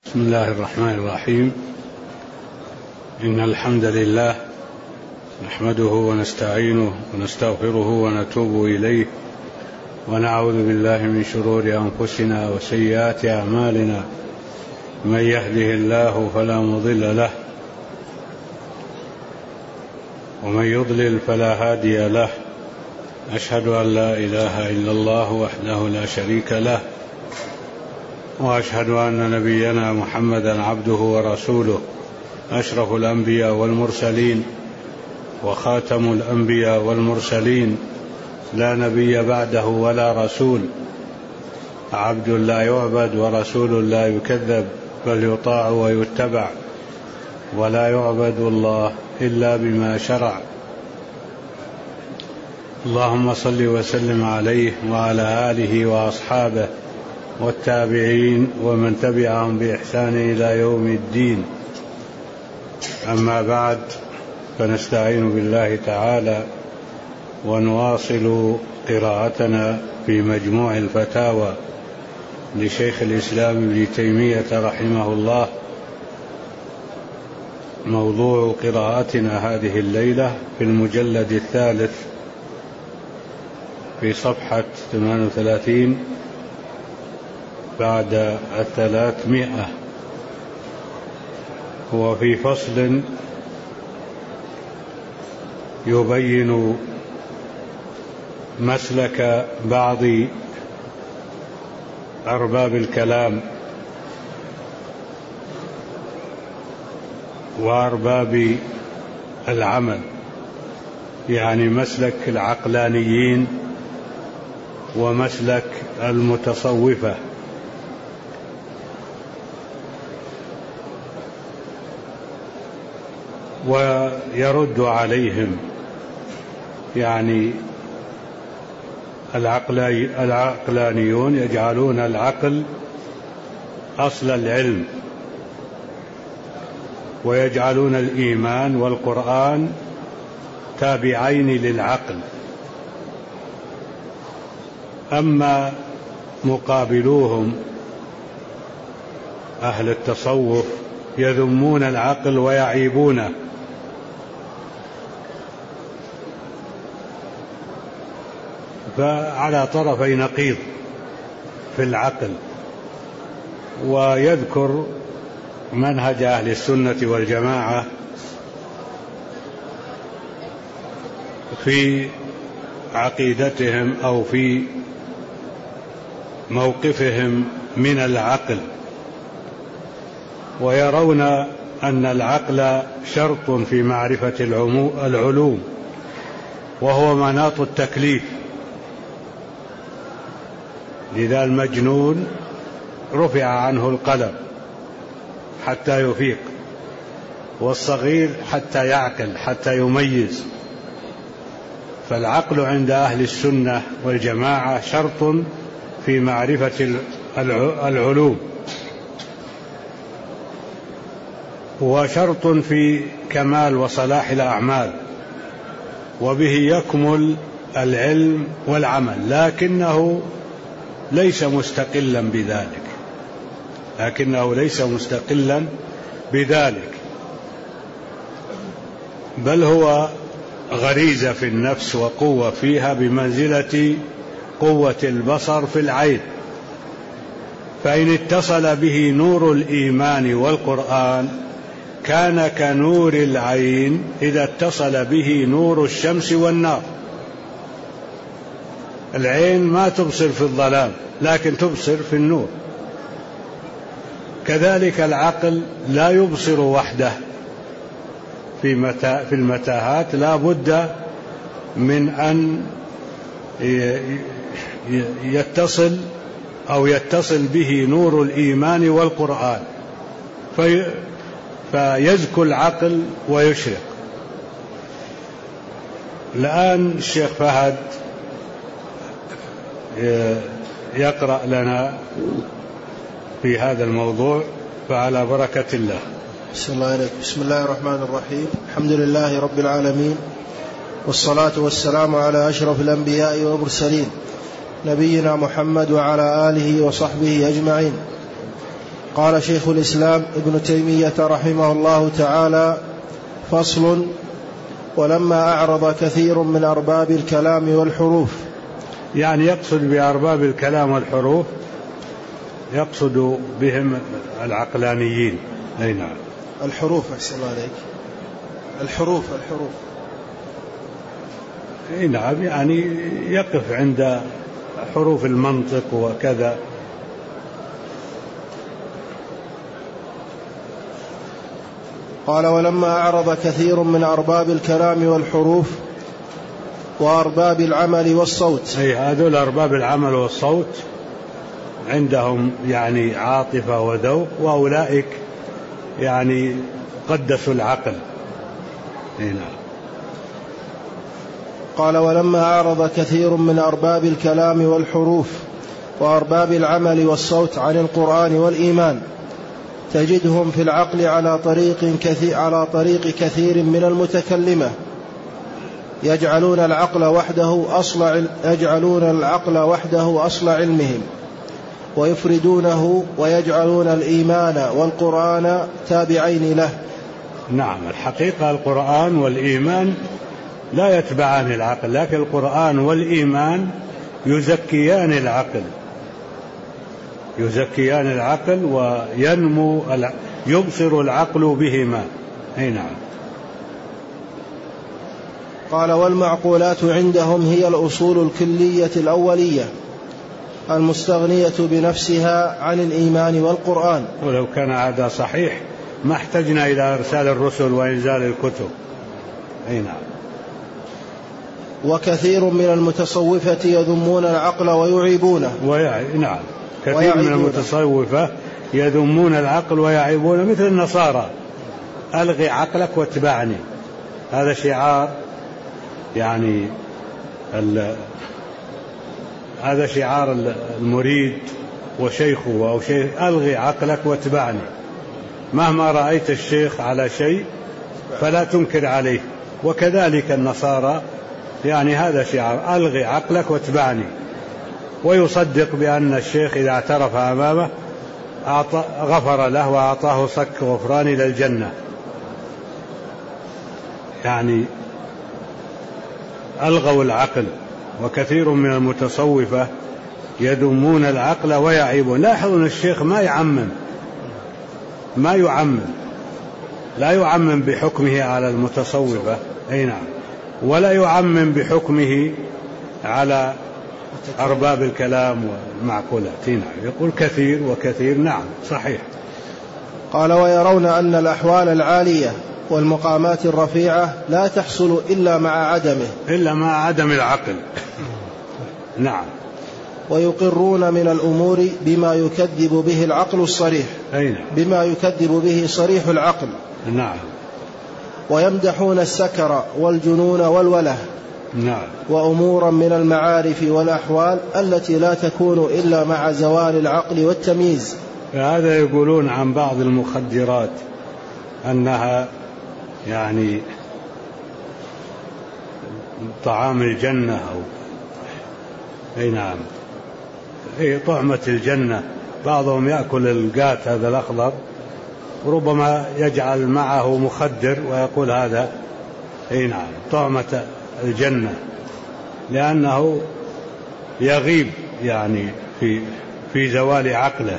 بسم الله الرحمن الرحيم. إن الحمد لله نحمده ونستعينه ونستغفره ونتوب إليه، ونعوذ بالله من شرور أنفسنا وسيئات أعمالنا. من يهده الله فلا مضل له، ومن يضلل فلا هادي له. أشهد أن لا إله إلا الله وحده لا شريك له، وأشهد أن نبينا محمدا عبده ورسوله، أشرف الأنبياء والمرسلين وخاتم الأنبياء والمرسلين، لا نبي بعده ولا رسول، عبد لا يعبد ورسول لا يكذب، بل يطاع ويتبع، ولا يعبد الله إلا بما شرع. اللهم صل وسلم عليه وعلى آله وأصحابه والتابعين ومن تبعهم بإحسان إلى يوم الدين. أما بعد، فنستعين بالله تعالى ونواصل قراءتنا في مجموع الفتاوى لشيخ الإسلام ابن تيمية رحمه الله. موضوع قراءتنا هذه الليلة في المجلد الثالث في صفحة 38 بعد 300، هو في فصل يبين مسلك بعض أرباب الكلام وأرباب العمل، يعني مسلك العقلانيين ومسلك المتصوفة. ويرد عليهم، يعني العقلانيون يجعلون العقل أصل العلم، ويجعلون الإيمان والقرآن تابعين للعقل. أما مقابلوهم أهل التصوف يذمون العقل ويعيبونه، فعلى طرفي نقيض في العقل. ويذكر منهج أهل السنة والجماعة في عقيدتهم أو في موقفهم من العقل، ويرون أن العقل شرط في معرفة العلوم، وهو مناط التكليف. لذا المجنون رفع عنه القلم حتى يفيق، والصغير حتى يعقل حتى يميز. فالعقل عند أهل السنة والجماعة شرط في معرفة العلوم، وشرط في كمال وصلاح الأعمال، وبه يكمل العلم والعمل، لكنه ليس مستقلا بذلك، بل هو غريزة في النفس وقوة فيها بمنزلة قوة البصر في العين. فإن اتصل به نور الإيمان والقرآن كان كنور العين إذا اتصل به نور الشمس والنار. العين ما تبصر في الظلام، لكن تبصر في النور. كذلك العقل لا يبصر وحده في المتاهات، لا بد من أن يتصل به نور الإيمان والقرآن فيزكو العقل ويشرق. الآن الشيخ فهد يقرأ لنا في هذا الموضوع، فعلى بركة الله. بسم الله الرحمن الرحيم. الحمد لله رب العالمين، والصلاة والسلام على أشرف الأنبياء والمرسلين، نبينا محمد وعلى آله وصحبه أجمعين. قال شيخ الإسلام ابن تيمية رحمه الله تعالى: فصل: ولما أعرض كثير من أرباب الكلام والحروف. يعني يقصد بأرباب الكلام والحروف يقصد بهم العقلانيين. أي نعم. الحروف أحسن الله عليك. الحروف أي نعم، يعني يقف عند حروف المنطق وكذا. قال: ولما أعرض كثير من أرباب الكلام والحروف وأرباب العمل والصوت. أي هذول أرباب العمل والصوت عندهم يعني عاطفة وذوق، وأولئك يعني قدسوا العقل. أي نعم. قال: ولما أعرض كثير من أرباب الكلام والحروف وأرباب العمل والصوت عن القرآن والإيمان تجدهم في العقل على طريق كثير من المتكلمة يجعلون العقل وحده أصل علمهم ويفردونه ويجعلون الإيمان والقرآن تابعين له. نعم، الحقيقة القرآن والإيمان لا يتبعان العقل، لكن القرآن والإيمان يزكيان العقل وينمو يبصر العقل بهما. أي نعم. قال: والمعقولات عندهم هي الأصول الكلية الأولية المستغنية بنفسها عن الإيمان والقرآن. ولو كان هذا صحيح ما احتجنا إلى إرسال الرسل وإنزال الكتب. أي نعم. وكثير من المتصوفة يذمون العقل ويعيبونه. نعم، كثير من المتصوفة يذمون العقل ويعيبونه، مثل النصارى: ألغي عقلك واتبعني. هذا شعار، يعني هذا شعار المريد وشيخه أو شيخ: ألغي عقلك واتبعني. مهما رأيت الشيخ على شيء فلا تنكر عليه. وكذلك النصارى، يعني هذا شعار: ألغي عقلك واتبعني. ويصدق بأن الشيخ إذا اعترف أمامه غفر له وأعطاه صك غفران إلى الجنة. يعني ألغوا العقل. وكثير من المتصوفة يذمون العقل ويعيبون. لاحظوا أن الشيخ ما يعمم، لا يعمم بحكمه على المتصوفة. أي نعم. ولا يعمم بحكمه على أرباب الكلام والمعقولات. نعم. يقول كثير وكثير. نعم صحيح. قال: ويرون أن الأحوال العالية والمقامات الرفيعة لا تحصل إلا مع عدم العقل. نعم. ويقرون من الأمور بما يكذب به العقل الصريح. بما يكذب به صريح العقل. نعم. ويمدحون السكر والجنون والوله. نعم. وأمورا من المعارف والأحوال التي لا تكون إلا مع زوال العقل والتمييز. هذا يقولون عن بعض المخدرات أنها يعني طعام الجنة أو أي نعم، هي طعمة الجنة. بعضهم يأكل القات هذا الأخضر وربما يجعل معه مخدر ويقول هذا أي نعم طعمة الجنة، لأنه يغيب يعني في زوال عقله.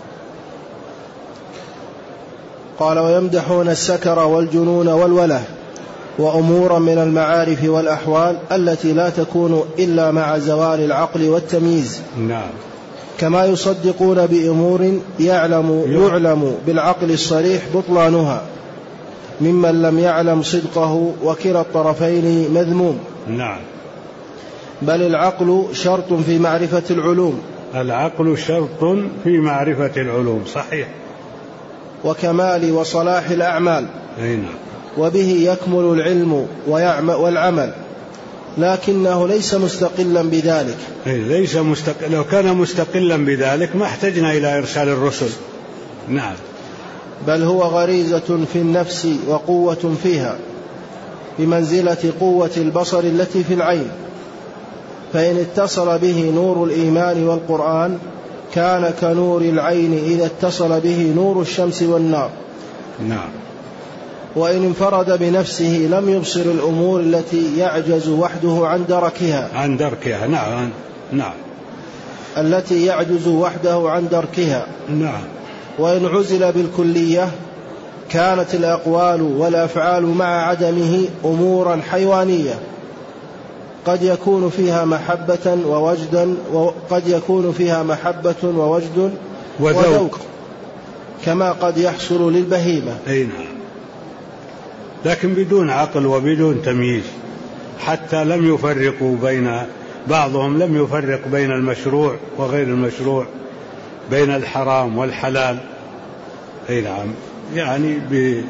قال: ويمدحون السكر والجنون والوله وأمورا من المعارف والأحوال التي لا تكون إلا مع زوال العقل والتمييز. نعم. كما يصدقون بأمور يعلم بالعقل الصريح بطلانها ممن لم يعلم صدقه، وكلا الطرفين مذموم. نعم. بل العقل شرط في معرفة العلوم. العقل شرط في معرفة العلوم. صحيح. وكمال وصلاح الأعمال. نعم. وبه يكمل العلم والعمل، لكنه ليس مستقلا بذلك. لو كان مستقلا بذلك ما احتجنا إلى إرسال الرسل. نعم. بل هو غريزة في النفس وقوة فيها بمنزلة قوة البصر التي في العين، فإن اتصل به نور الإيمان والقرآن كان كنور العين إذا اتصل به نور الشمس والنار. نعم. وإن انفرد بنفسه لم يبصر الأمور التي يعجز وحده عن دركها. نعم. التي يعجز وحده عن دركها. نعم. وإن عزل بالكلية كانت الأقوال والأفعال مع عدمه أمورا حيوانية قد يكون فيها محبة ووجد وذوق كما قد يحصل للبهيمة. أي نعم. لكن بدون عقل وبدون تمييز، حتى لم يفرقوا بعضهم لم يفرق بين المشروع وغير المشروع، بين الحرام والحلال. أي نعم. يعني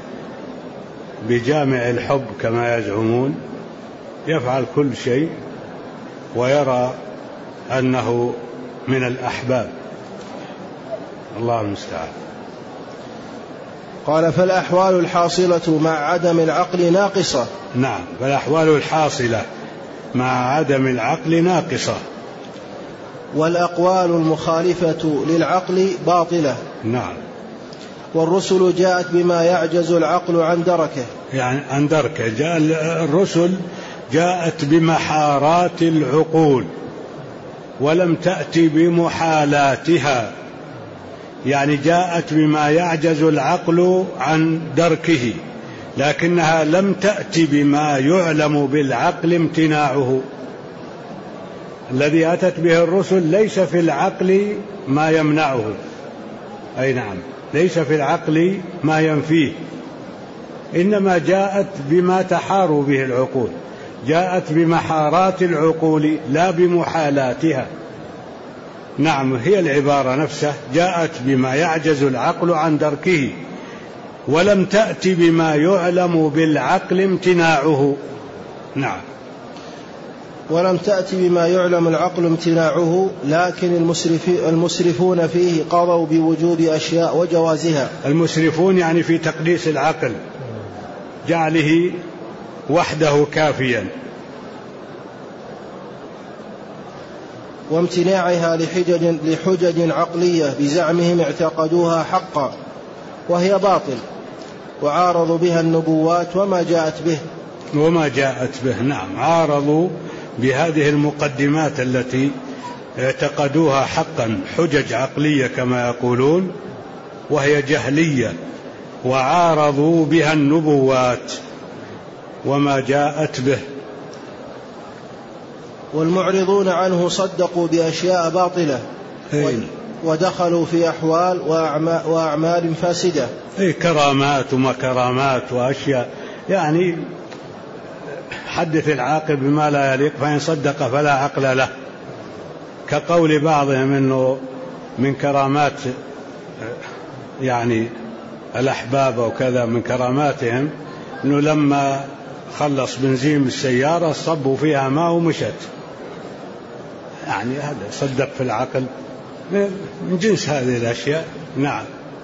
بجامع الحب كما يزعمون يفعل كل شيء ويرى أنه من الأحباب. الله المستعان. قال فالأحوال الحاصلة مع عدم العقل ناقصة. نعم. فالأحوال الحاصلة مع عدم العقل ناقصة. والأقوال المخالفة للعقل باطلة. نعم. والرسل جاءت بما يعجز العقل عن دركه. يعني عن دركه. الرسل جاءت بمحارات العقول ولم تأتي بمحالاتها، يعني جاءت بما يعجز العقل عن دركه، لكنها لم تأتي بما يعلم بالعقل امتناعه. الذي أتت به الرسل ليس في العقل ما يمنعه. أي نعم. ليس في العقل ما ينفيه، إنما جاءت بما تحار به العقول، جاءت بمحارات العقول لا بمحالاتها. نعم. هي العبارة نفسها جاءت بما يعجز العقل عن دركه ولم تأتي بما يعلم بالعقل امتناعه. نعم. ولم تأتي بما يعلم العقل امتناعه، لكن المسرفون فيه قضوا بوجوب أشياء وجوازها. المسرفون يعني في تقديس العقل، جعله وحده كافيا، وامتناعها لحجج عقلية بزعمهم اعتقدوها حقا وهي باطل، وعارضوا بها النبوات وما جاءت به. نعم. عارضوا بهذه المقدمات التي اعتقدوها حقا، حجج عقلية كما يقولون، وهي جهلية، وعارضوا بها النبوات وما جاءت به. والمعرضون عنه صدقوا بأشياء باطلة ودخلوا في أحوال وأعمال فاسدة. كرامات ومكرامات وأشياء، يعني حدث العاقل بما لا يليق، فإن صدق فلا عقل له، كقول بعضهم إنه من كرامات يعني الأحباب وكذا، من كراماتهم إنه لما خلص بنزين السيارة صبوا فيها ماء ومشت. يعني هذا صدق في العقل، من جنس هذه الأشياء. نعم.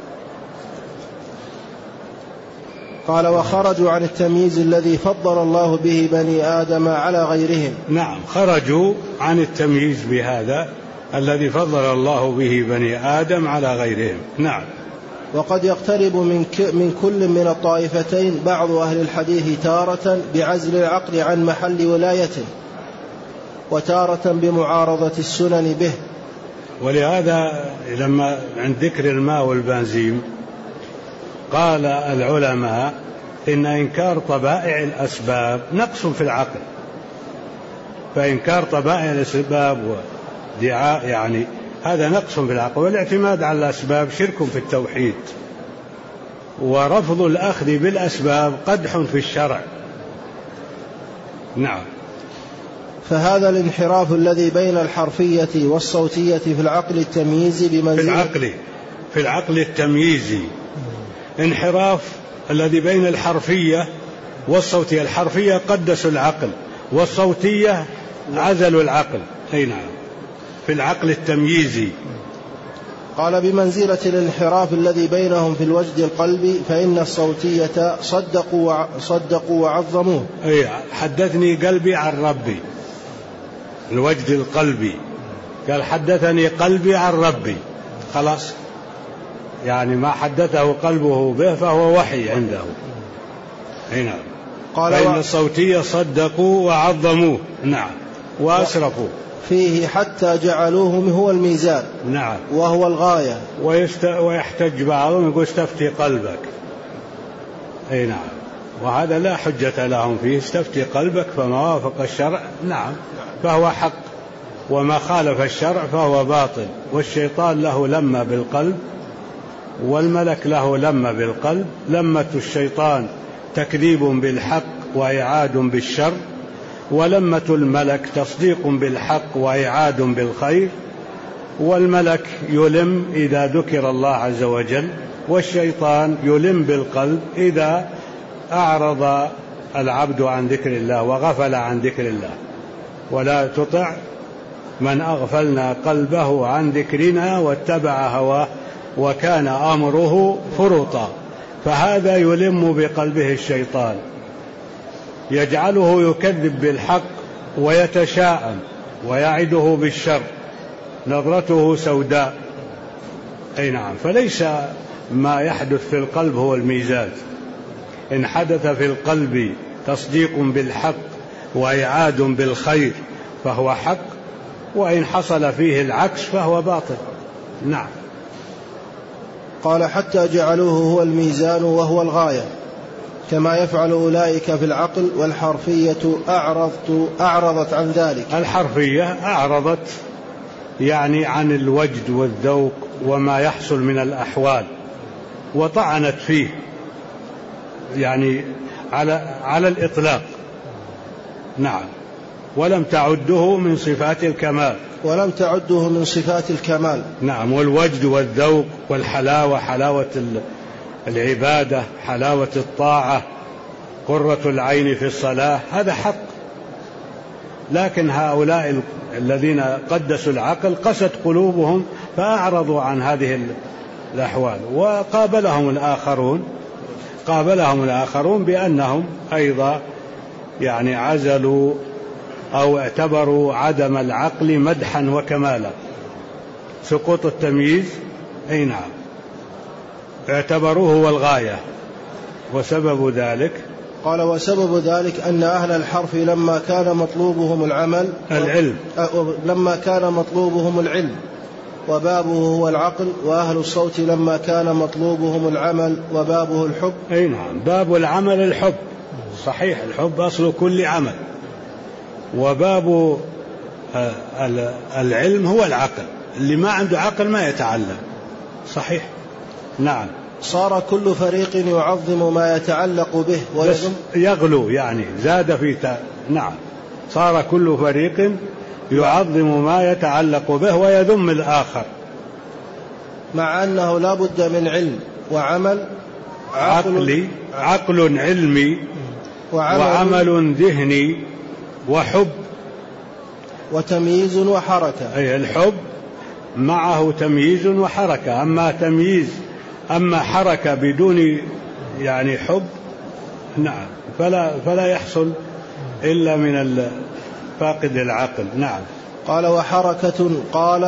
قال وخرجوا عن التمييز الذي فضل الله به بني آدم على غيرهم. نعم. خرجوا عن التمييز بهذا الذي فضل الله به بني آدم على غيرهم. نعم. وقد يقترب من كل من الطائفتين بعض أهل الحديث تارة بعزل العقل عن محل ولايته، وتارة بمعارضة السنن به. ولهذا لما عند ذكر الماء والبنزين قال العلماء إن إنكار طبائع الأسباب نقص في العقل، فإنكار طبائع الأسباب ودعاء يعني هذا نقص في العقل، والاعتماد على الأسباب شرك في التوحيد، ورفض الأخذ بالأسباب قدح في الشرع. نعم. فهذا الانحراف الذي بين الحرفية والصوتية في العقل التمييزي في العقل التمييزي انحراف الذي بين الحرفية والصوتية. الحرفية قدسوا العقل، والصوتية عزلوا العقل. أي نعم. في العقل التمييزي. قال بمنزلة الانحراف الذي بينهم في الوجد القلبي، فإن الصوتية صدقوا وعظموه. أي حدثني قلبي عن ربي، الوجد القلبي، قال حدثني قلبي عن ربي، خلاص، يعني ما حدثه قلبه به فهو وحي عنده. نعم. فإن الصوتية صدقوا وعظموه. نعم. وأسرفوا فيه حتى جعلوه هو الميزان. نعم. وهو الغاية. ويحتج بعضهم يقول استفتي قلبك. أي نعم. وهذا لا حجة لهم فيه. استفتي قلبك فما وافق الشرع نعم فهو حق، وما خالف الشرع فهو باطل. والشيطان له لمة بالقلب، والملك له لمة بالقلب. لمة الشيطان تكذيب بالحق وإعاد بالشر، ولمة الملك تصديق بالحق وإعاد بالخير. والملك يلم إذا ذكر الله عز وجل، والشيطان يلم بالقلب إذا أعرض العبد عن ذكر الله وغفل عن ذكر الله. ولا تطع من أغفلنا قلبه عن ذكرنا واتبع هواه وكان أمره فرطا. فهذا يلم بقلبه الشيطان، يجعله يكذب بالحق ويتشاءم ويعده بالشر، نظرته سوداء. أي نعم. فليس ما يحدث في القلب هو الميزان. إن حدث في القلب تصديق بالحق وإعاد بالخير فهو حق، وإن حصل فيه العكس فهو باطل. نعم. قال حتى جعلوه هو الميزان وهو الغاية، كما يفعل أولئك في العقل. والحرفية أعرضت عن ذلك. الحرفية أعرضت يعني عن الوجد والذوق وما يحصل من الأحوال، وطعنت فيه يعني على الإطلاق. نعم. ولم تعده من صفات الكمال. ولم تعده من صفات الكمال. نعم. والوجد والذوق والحلاوة، حلاوة العبادة، حلاوة الطاعة، قرة العين في الصلاة، هذا حق. لكن هؤلاء الذين قدسوا العقل قست قلوبهم فأعرضوا عن هذه الأحوال. وقابلهم الآخرون بأنهم أيضا يعني عزلوا أو اعتبروا عدم العقل مدحا وكمالا، سقوط التمييز. أي نعم. اعتبروه هو الغاية. وسبب ذلك قال وسبب ذلك أن أهل الحرف لما كان مطلوبهم العلم وبابه هو العقل، وأهل الصوت لما كان مطلوبهم العمل وبابه الحب. أي نعم. باب العمل الحب، صحيح. الحب أصل كل عمل. وباب العلم هو العقل. اللي ما عنده عقل ما يتعلم. صحيح. نعم. صار كل فريق يعظم ما يتعلق به ويذم، يغلو يعني زاد في نعم. صار كل فريق يعظم ما يتعلق به ويذم الآخر، مع أنه لا بد من علم وعمل. عقل علمي وعمل ذهني وحب وتمييز وحركة. أي الحب معه تمييز وحركة. أما حركة بدون يعني حب نعم فلا يحصل إلا من فاقد العقل. نعم. قال وحركة. قال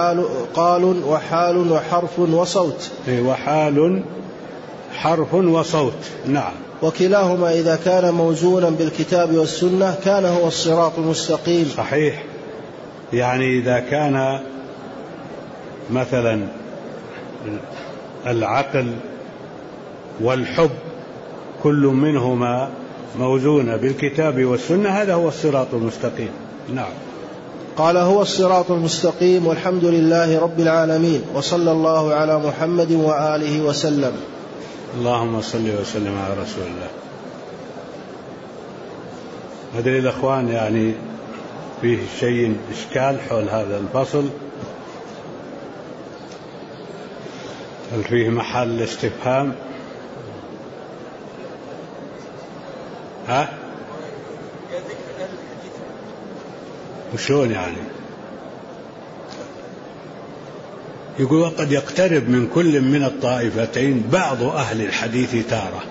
وحال وحرف وصوت. وحال حرف وصوت. نعم. وكلاهما إذا كان موزونا بالكتاب والسنة كان هو الصراط المستقيم. صحيح. يعني إذا كان مثلا العقل والحب كل منهما موزون بالكتاب والسنة هذا هو الصراط المستقيم. نعم. قال هو الصراط المستقيم. والحمد لله رب العالمين، وصلى الله على محمد وآله وسلم. اللهم صل وسلم على رسول الله. أدري الأخوان يعني فيه شيء إشكال حول هذا الفصل، هل فيه محل استفهام؟ وشون يعني؟ يقول وقد يقترب من كل من الطائفتين بعض أهل الحديث تارة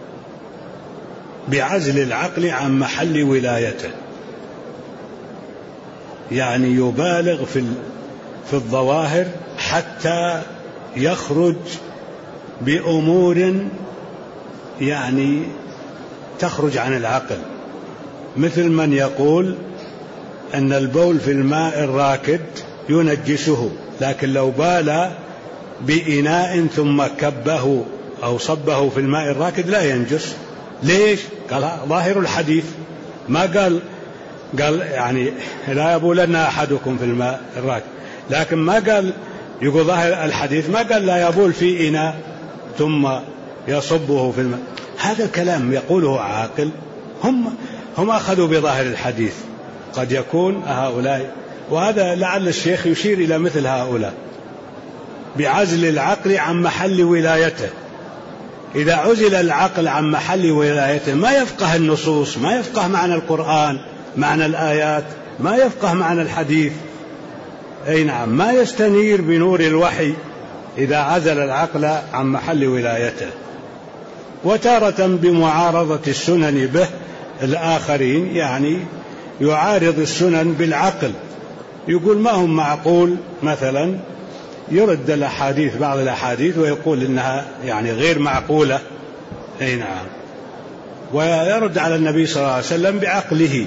بعزل العقل عن محل ولايته، يعني يبالغ في الظواهر حتى يخرج بأمور يعني تخرج عن العقل، مثل من يقول أن البول في الماء الراكد ينجسه، لكن لو بال بإناء ثم كبه أو صبه في الماء الراكد لا ينجس. ليش؟ قال ظاهر الحديث، ما قال يعني لا يبولن أحدكم في الماء الراكد، لكن ما قال، يقول ظاهر الحديث ما قال لا يبول في إناء ثم يصبه في الماء. هذا الكلام يقوله عاقل؟ هم أخذوا بظاهر الحديث. قد يكون هؤلاء، وهذا لعل الشيخ يشير إلى مثل هؤلاء بعزل العقل عن محل ولايته. إذا عزل العقل عن محل ولايته ما يفقه النصوص، ما يفقه معنى القرآن، معنى الآيات، ما يفقه معنى الحديث. أي نعم، ما يستنير بنور الوحي إذا عزل العقل عن محل ولايته. وتارة بمعارضة السنن به الآخرين، يعني يعارض السنن بالعقل، يقول ما هم معقول، مثلا يرد الأحاديث، بعض الأحاديث، ويقول إنها يعني غير معقولة. أي نعم، ويرد على النبي صلى الله عليه وسلم بعقله.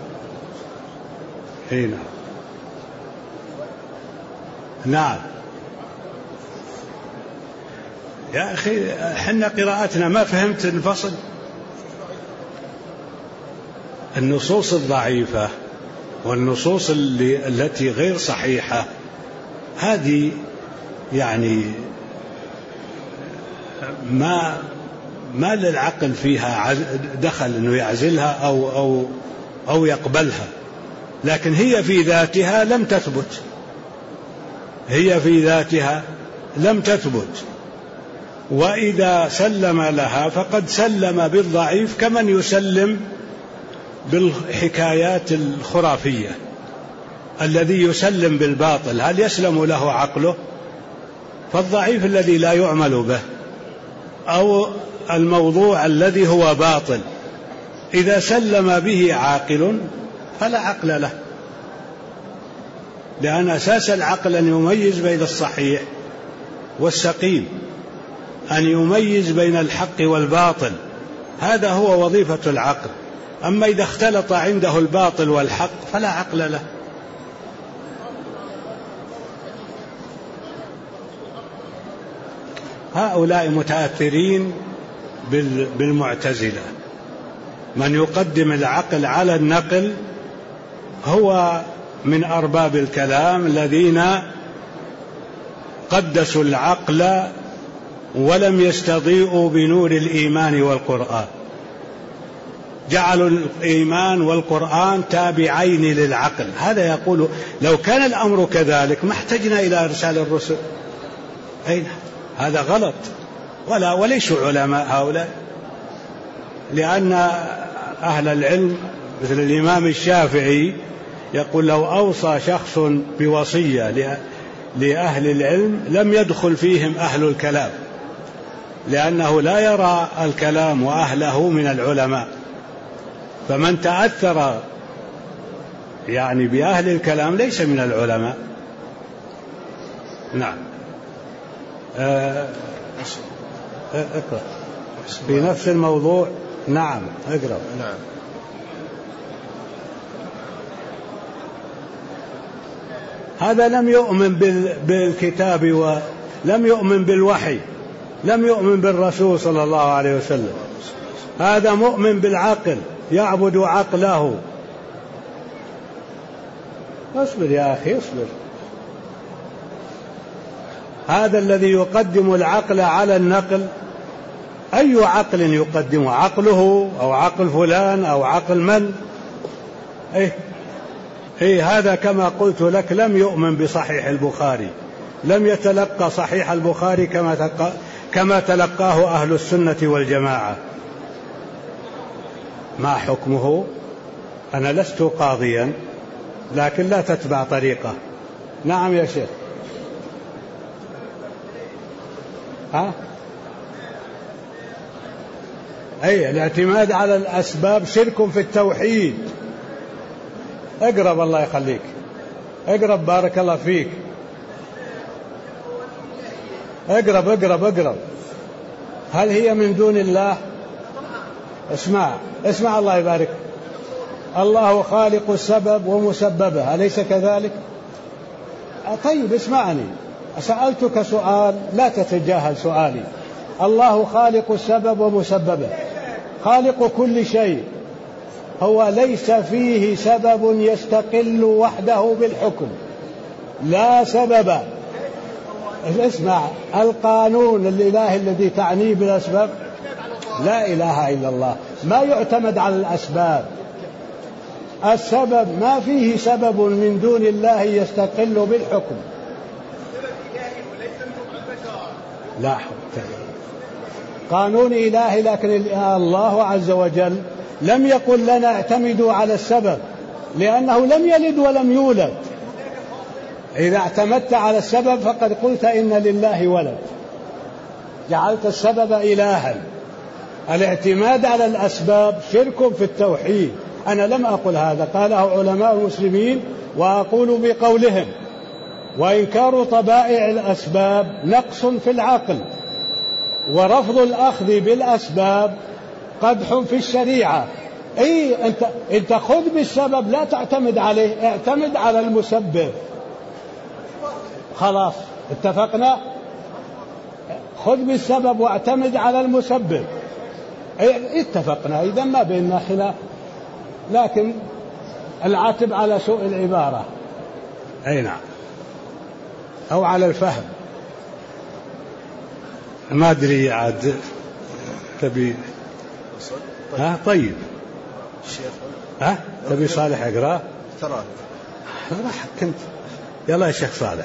أي نعم. نعم يا أخي، حنا قراءتنا ما فهمت الفصل. النصوص الضعيفة والنصوص التي غير صحيحة هذه يعني ما للعقل فيها دخل أنه يعزلها أو يقبلها، لكن هي في ذاتها لم تثبت، هي في ذاتها لم تثبت. وإذا سلم لها فقد سلم بالضعيف كمن يسلم بالحكايات الخرافية. الذي يسلم بالباطل هل يسلم له عقله؟ فالضعيف الذي لا يعمل به، أو الموضوع الذي هو باطل، إذا سلم به عاقل فلا عقل له، لأن أساس العقل أن يميز بين الصحيح والسقيم، أن يميز بين الحق والباطل، هذا هو وظيفة العقل. أما إذا اختلط عنده الباطل والحق فلا عقل له. هؤلاء متأثرين بالمعتزلة. من يقدم العقل على النقل هو من أرباب الكلام الذين قدسوا العقل ولم يستضيئوا بنور الإيمان والقرآن، جعلوا الإيمان والقرآن تابعين للعقل. هذا يقول لو كان الأمر كذلك ما احتجنا إلى إرسال الرسل. أين هذا غلط، وليسوا علماء هؤلاء، لأن أهل العلم مثل الإمام الشافعي يقول لو أوصى شخص بوصية لأهل العلم لم يدخل فيهم أهل الكلام، لأنه لا يرى الكلام وأهله من العلماء. فمن تأثر يعني بأهل الكلام ليس من العلماء. نعم. اقرأ في نفس الموضوع. نعم اقرأ. نعم. هذا لم يؤمن بالكتاب ولم يؤمن بالوحي، لم يؤمن بالرسول صلى الله عليه وسلم. هذا مؤمن بالعقل، يعبد عقله. اصبر يا أخي اصبر. هذا الذي يقدم العقل على النقل، أي عقل يقدم؟ عقله أو عقل فلان أو عقل من؟ هذا كما قلت لك لم يؤمن بصحيح البخاري، لم يتلقى صحيح البخاري كما تلقاه أهل السنة والجماعة. ما حكمه؟ أنا لست قاضيا، لكن لا تتبع طريقه. نعم يا شيخ. الاعتماد على الأسباب شرك في التوحيد. اقرب الله يخليك، اقرب بارك الله فيك. اقرب. هل هي من دون الله؟ اسمع الله يبارك. الله خالق السبب ومسببه، أليس كذلك؟ طيب اسمعني، سألتك سؤال لا تتجاهل سؤالي. الله خالق السبب ومسببه، خالق كل شيء، هو ليس فيه سبب يستقل وحده بالحكم، لا سبب. اسمع، القانون الإلهي الذي تعنيه بالأسباب لا إله إلا الله، ما يعتمد على الأسباب. السبب ما فيه سبب من دون الله يستقل بالحكم. لا قانون إلهي، لكن الله عز وجل لم يقل لنا اعتمدوا على السبب، لأنه لم يلد ولم يولد. إذا اعتمدت على السبب فقد قلت إن لله ولد، جعلت السبب إلها. الاعتماد على الأسباب شرك في التوحيد. أنا لم أقل هذا، قاله علماء المسلمين وأقول بقولهم. وإنكار طبائع الأسباب نقص في العقل، ورفض الأخذ بالأسباب قدح في الشريعة. أنت خذ بالسبب لا تعتمد عليه، اعتمد على المسبب. خلاص اتفقنا؟ خذ بالسبب واعتمد على المسبب، اتفقنا. إذا ما بيننا خلاف، لكن العاتب على سوء العبارة، أي نعم، أو على الفهم. ما أدري عاد تبي طيب تبي صالح أقرأ؟ ترى راح كنت. يلا يا شيخ صالح.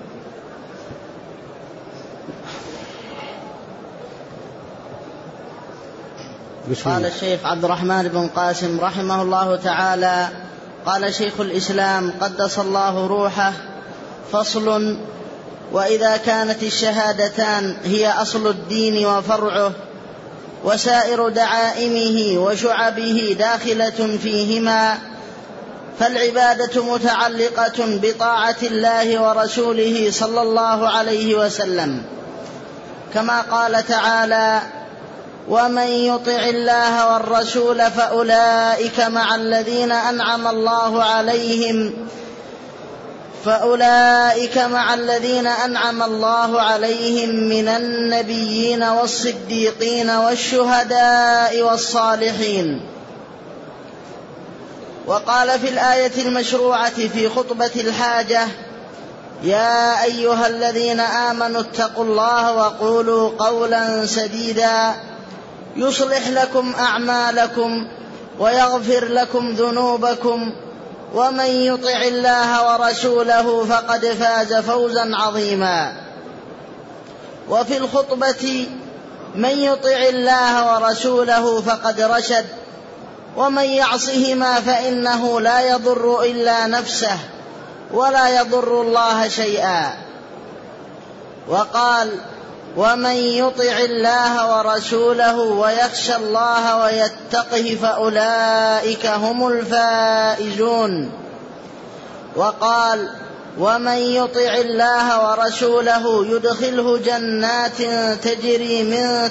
قال الشيخ عبد الرحمن بن قاسم رحمه الله تعالى: قال شيخ الإسلام قدس الله روحه: فصل: وإذا كانت الشهادتان هي أصل الدين وفرعه، وسائر دعائمه وشعبه داخلة فيهما، فالعبادة متعلقة بطاعة الله ورسوله صلى الله عليه وسلم، كما قال تعالى: ومن يطع الله والرسول فأولئك مع الذين أنعم الله عليهم من النبيين والصديقين والشهداء والصالحين. وقال في الآية المشروعة في خطبة الحاجة: يا أيها الذين آمنوا اتقوا الله وقولوا قولا سديدا يصلح لكم أعمالكم ويغفر لكم ذنوبكم، ومن يطع الله ورسوله فقد فاز فوزا عظيما. وفي الخطبة: من يطع الله ورسوله فقد رشد، ومن يعصهما فإنه لا يضر إلا نفسه ولا يضر الله شيئا. وقال: ومن يطع الله ورسوله ويخشى الله ويتقه فأولئك هم الفائزون. وقال: ومن يطع الله ورسوله يدخله جنات تجري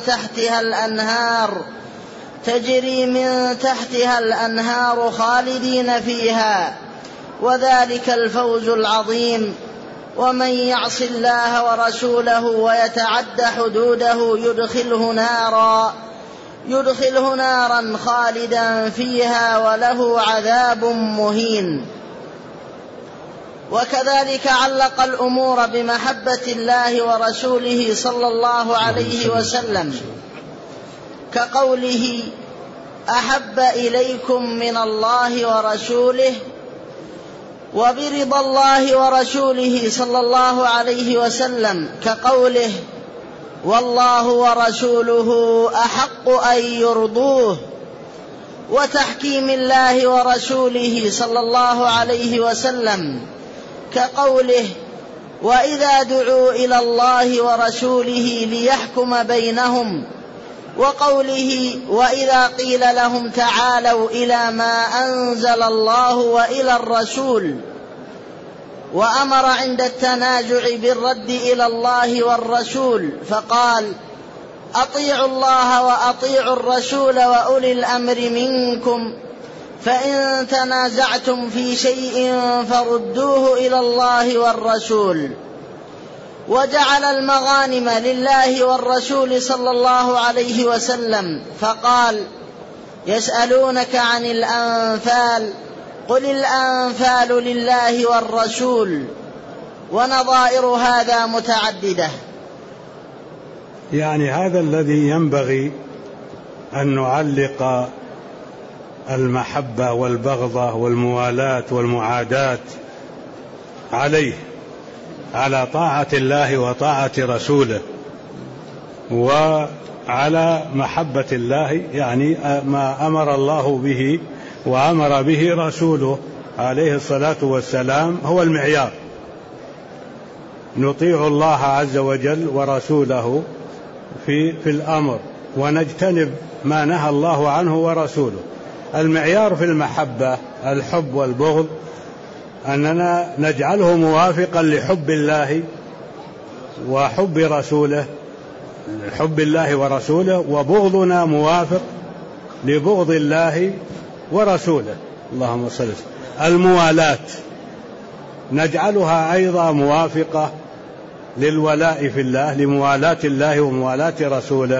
من تحتها الأنهار خالدين فيها، وذلك الفوز العظيم. ومن يعص الله ورسوله ويتعد حدوده يدخله نارا خالدا فيها وله عذاب مهين. وكذلك علق الأمور بمحبة الله ورسوله صلى الله عليه وسلم، كقوله: أحب إليكم من الله ورسوله، وبرضا الله ورسوله صلى الله عليه وسلم، كقوله: والله ورسوله أحق أن يرضوه، وتحكيم الله ورسوله صلى الله عليه وسلم، كقوله: وإذا دعوا إلى الله ورسوله ليحكم بينهم، وقوله: وإذا قيل لهم تعالوا إلى ما أنزل الله وإلى الرسول. وأمر عند التنازع بالرد إلى الله والرسول فقال: أطيعوا الله وأطيعوا الرسول وأولي الأمر منكم، فإن تنازعتم في شيء فردوه إلى الله والرسول. وجعل المغانم لله والرسول صلى الله عليه وسلم فقال: يسألونك عن الأنفال، قل الأنفال لله والرسول. ونظائر هذا متعددة. يعني هذا الذي ينبغي أن نعلق المحبة والبغضة والموالاة والمعاداة عليه، على طاعة الله وطاعة رسوله، وعلى محبة الله، يعني ما أمر الله به وأمر به رسوله عليه الصلاة والسلام هو المعيار. نطيع الله عز وجل ورسوله في الأمر، ونجتنب ما نهى الله عنه ورسوله. المعيار في المحبة الحب والبغض أننا نجعله موافقا لحب الله وحب رسوله، حب الله ورسوله، وبغضنا موافق لبغض الله ورسوله. اللهم صل وسلم. الموالاة نجعلها أيضا موافقة للولاء في الله، لموالاة الله وموالاة رسوله،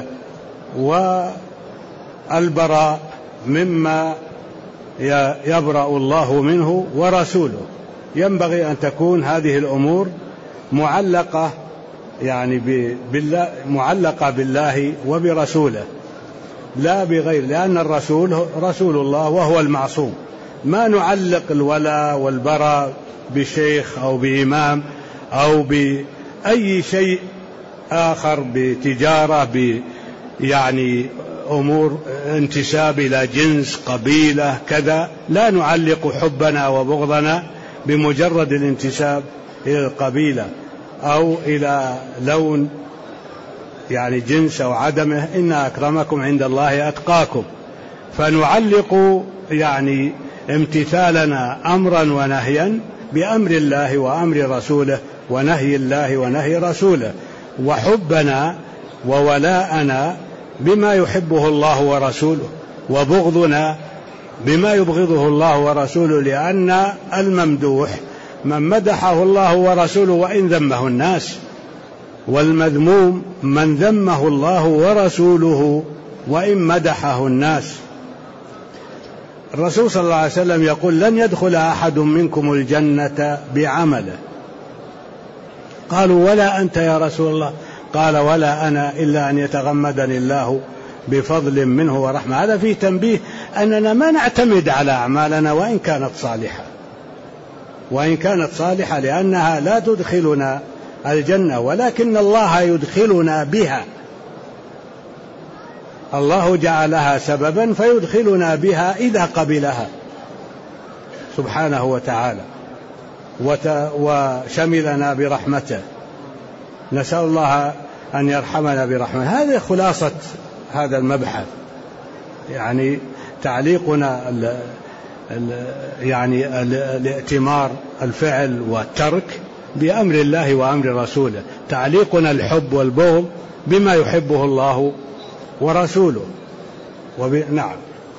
والبراء مما يبرأ الله منه ورسوله. ينبغي أن تكون هذه الأمور معلقة، يعني بالله، معلقة بالله وبرسوله لا بغير، لأن الرسول رسول الله وهو المعصوم. ما نعلق الولاء والبراء بشيخ أو بإمام أو بأي شيء آخر، بتجارة، يعني أمور انتساب إلى جنس قبيلة كذا. لا نعلق حبنا وبغضنا بمجرد الانتساب إلى القبيلة أو إلى لون، يعني جنس أو عدمه. إن أكرمكم عند الله أتقاكم. فنعلق يعني امتثالنا أمرا ونهيا بأمر الله وأمر رسوله، ونهي الله ونهي رسوله، وحبنا وولاءنا بما يحبه الله ورسوله، وبغضنا بما يبغضه الله ورسوله، لأن الممدوح من مدحه الله ورسوله وإن ذمه الناس، والمذموم من ذمه الله ورسوله وإن مدحه الناس. الرسول صلى الله عليه وسلم يقول: لن يدخل أحد منكم الجنة بعمله. قالوا: ولا أنت يا رسول الله؟ قال: ولا أنا إلا أن يتغمدني الله بفضل منه ورحمة. هذا فيه تنبيه أننا ما نعتمد على أعمالنا وإن كانت صالحة، لأنها لا تدخلنا الجنة، ولكن الله يدخلنا بها. الله جعلها سببا فيدخلنا بها إذا قبلها سبحانه وتعالى، وشملنا برحمته. نسأل الله أن يرحمنا برحمته. هذه خلاصة هذا المبحث، يعني تعليقنا يعني الائتمار، الفعل والترك بأمر الله وأمر رسوله، تعليقنا الحب والبغض بما يحبه الله ورسوله. نعم.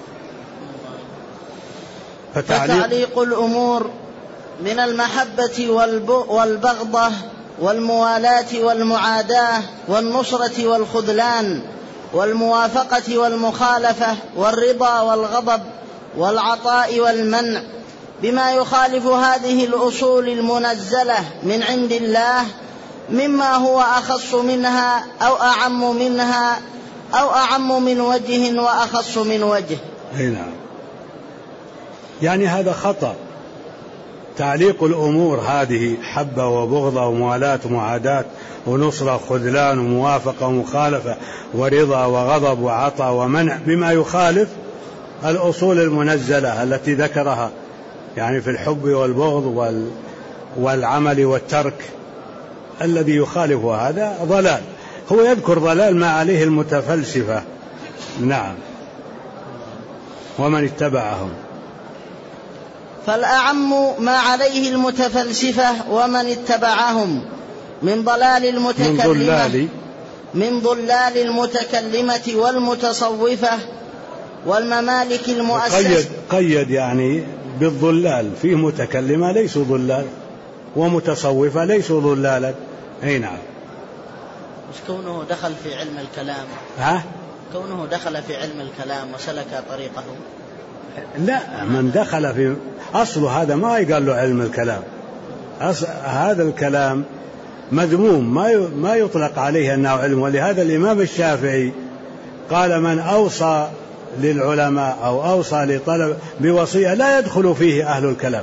فتعليق الأمور من المحبة والبغضة والموالاة والمعاداة والنصرة والخذلان والموافقة والمخالفة والرضا والغضب والعطاء والمنع بما يخالف هذه الأصول المنزلة من عند الله، مما هو أخص منها أو أعم منها أو أعم من وجه وأخص من وجه. نعم. يعني هذا خطأ. تعليق الأمور هذه حبة وبغضة وموالاة ومعاداة ونصرة وخذلان وموافقة ومخالفة ورضا وغضب وعطاء ومنع بما يخالف الأصول المنزلة التي ذكرها، يعني في الحب والبغض والعمل والترك، الذي يخالف هذا ضلال. هو يذكر ضلال ما عليه المتفلسفة. نعم. ومن اتبعهم. فالأعم ما عليه المتفلسفة ومن اتبعهم من ضلال المتكلمة والمتصوفة والممالك المؤسسة. قيد يعني بالضلال، فيه متكلمة ليسوا ضلال ومتصوفة ليسوا ضلالا. أي نعم. مش كونه دخل في علم الكلام، كونه دخل في علم الكلام وسلك طريقه. لا، من دخل في أصل هذا ما يقال له علم الكلام، هذا الكلام مذموم ما يطلق عليه أنه علم. ولهذا الإمام الشافعي قال من أوصى للعلماء أو أوصى لطلب بوصية لا يدخل فيه أهل الكلام.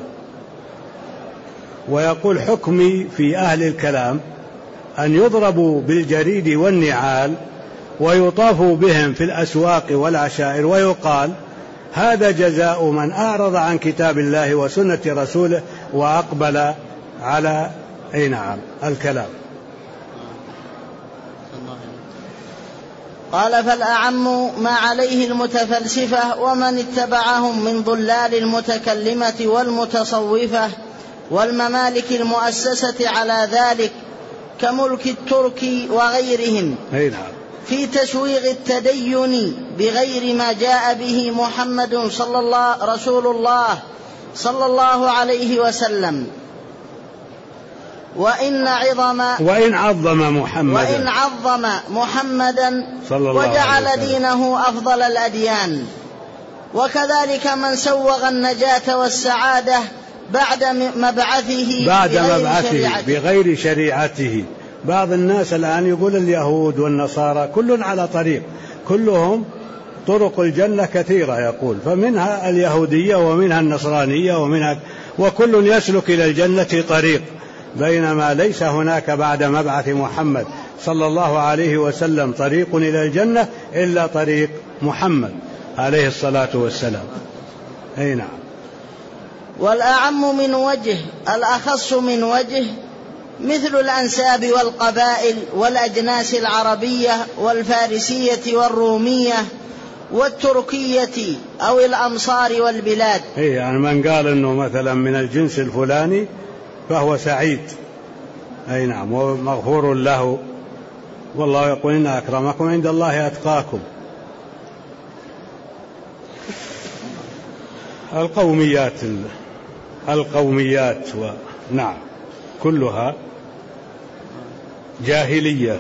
ويقول حكمي في أهل الكلام أن يضربوا بالجريد والنعال ويطاف بهم في الأسواق والعشائر ويقال هذا جزاء من أعرض عن كتاب الله وسنة رسوله وأقبل على الكلام. قال فالأعم ما عليه المتفلسفة ومن اتبعهم من ضلال المتكلمة والمتصوفة والممالك المؤسسة على ذلك كملك الترك وغيرهم في تسويغ التدين بغير ما جاء به محمد رسول الله صلى الله عليه وسلم. وإن عظم محمدا وجعل دينه أفضل الأديان. وكذلك من سوغ النجاة والسعادة بعد مبعثه بغير شريعته. بعض الناس الآن يقول اليهود والنصارى كل على طريق، كلهم طرق الجنة كثيرة يقول، فمنها اليهودية ومنها النصرانية وكل يسلك إلى الجنة طريق، بينما ليس هناك بعد مبعث محمد صلى الله عليه وسلم طريق إلى الجنة إلا طريق محمد عليه الصلاة والسلام. أي نعم. والأعم من وجه الأخص من وجه مثل الأنساب والقبائل والأجناس العربية والفارسية والرومية والتركية أو الأمصار والبلاد. يعني من قال أنه مثلا من الجنس الفلاني فهو سعيد. أي نعم، ومغفور له، والله يقول إن أكرمكم عند الله أتقاكم. القوميات نعم كلها جاهلية.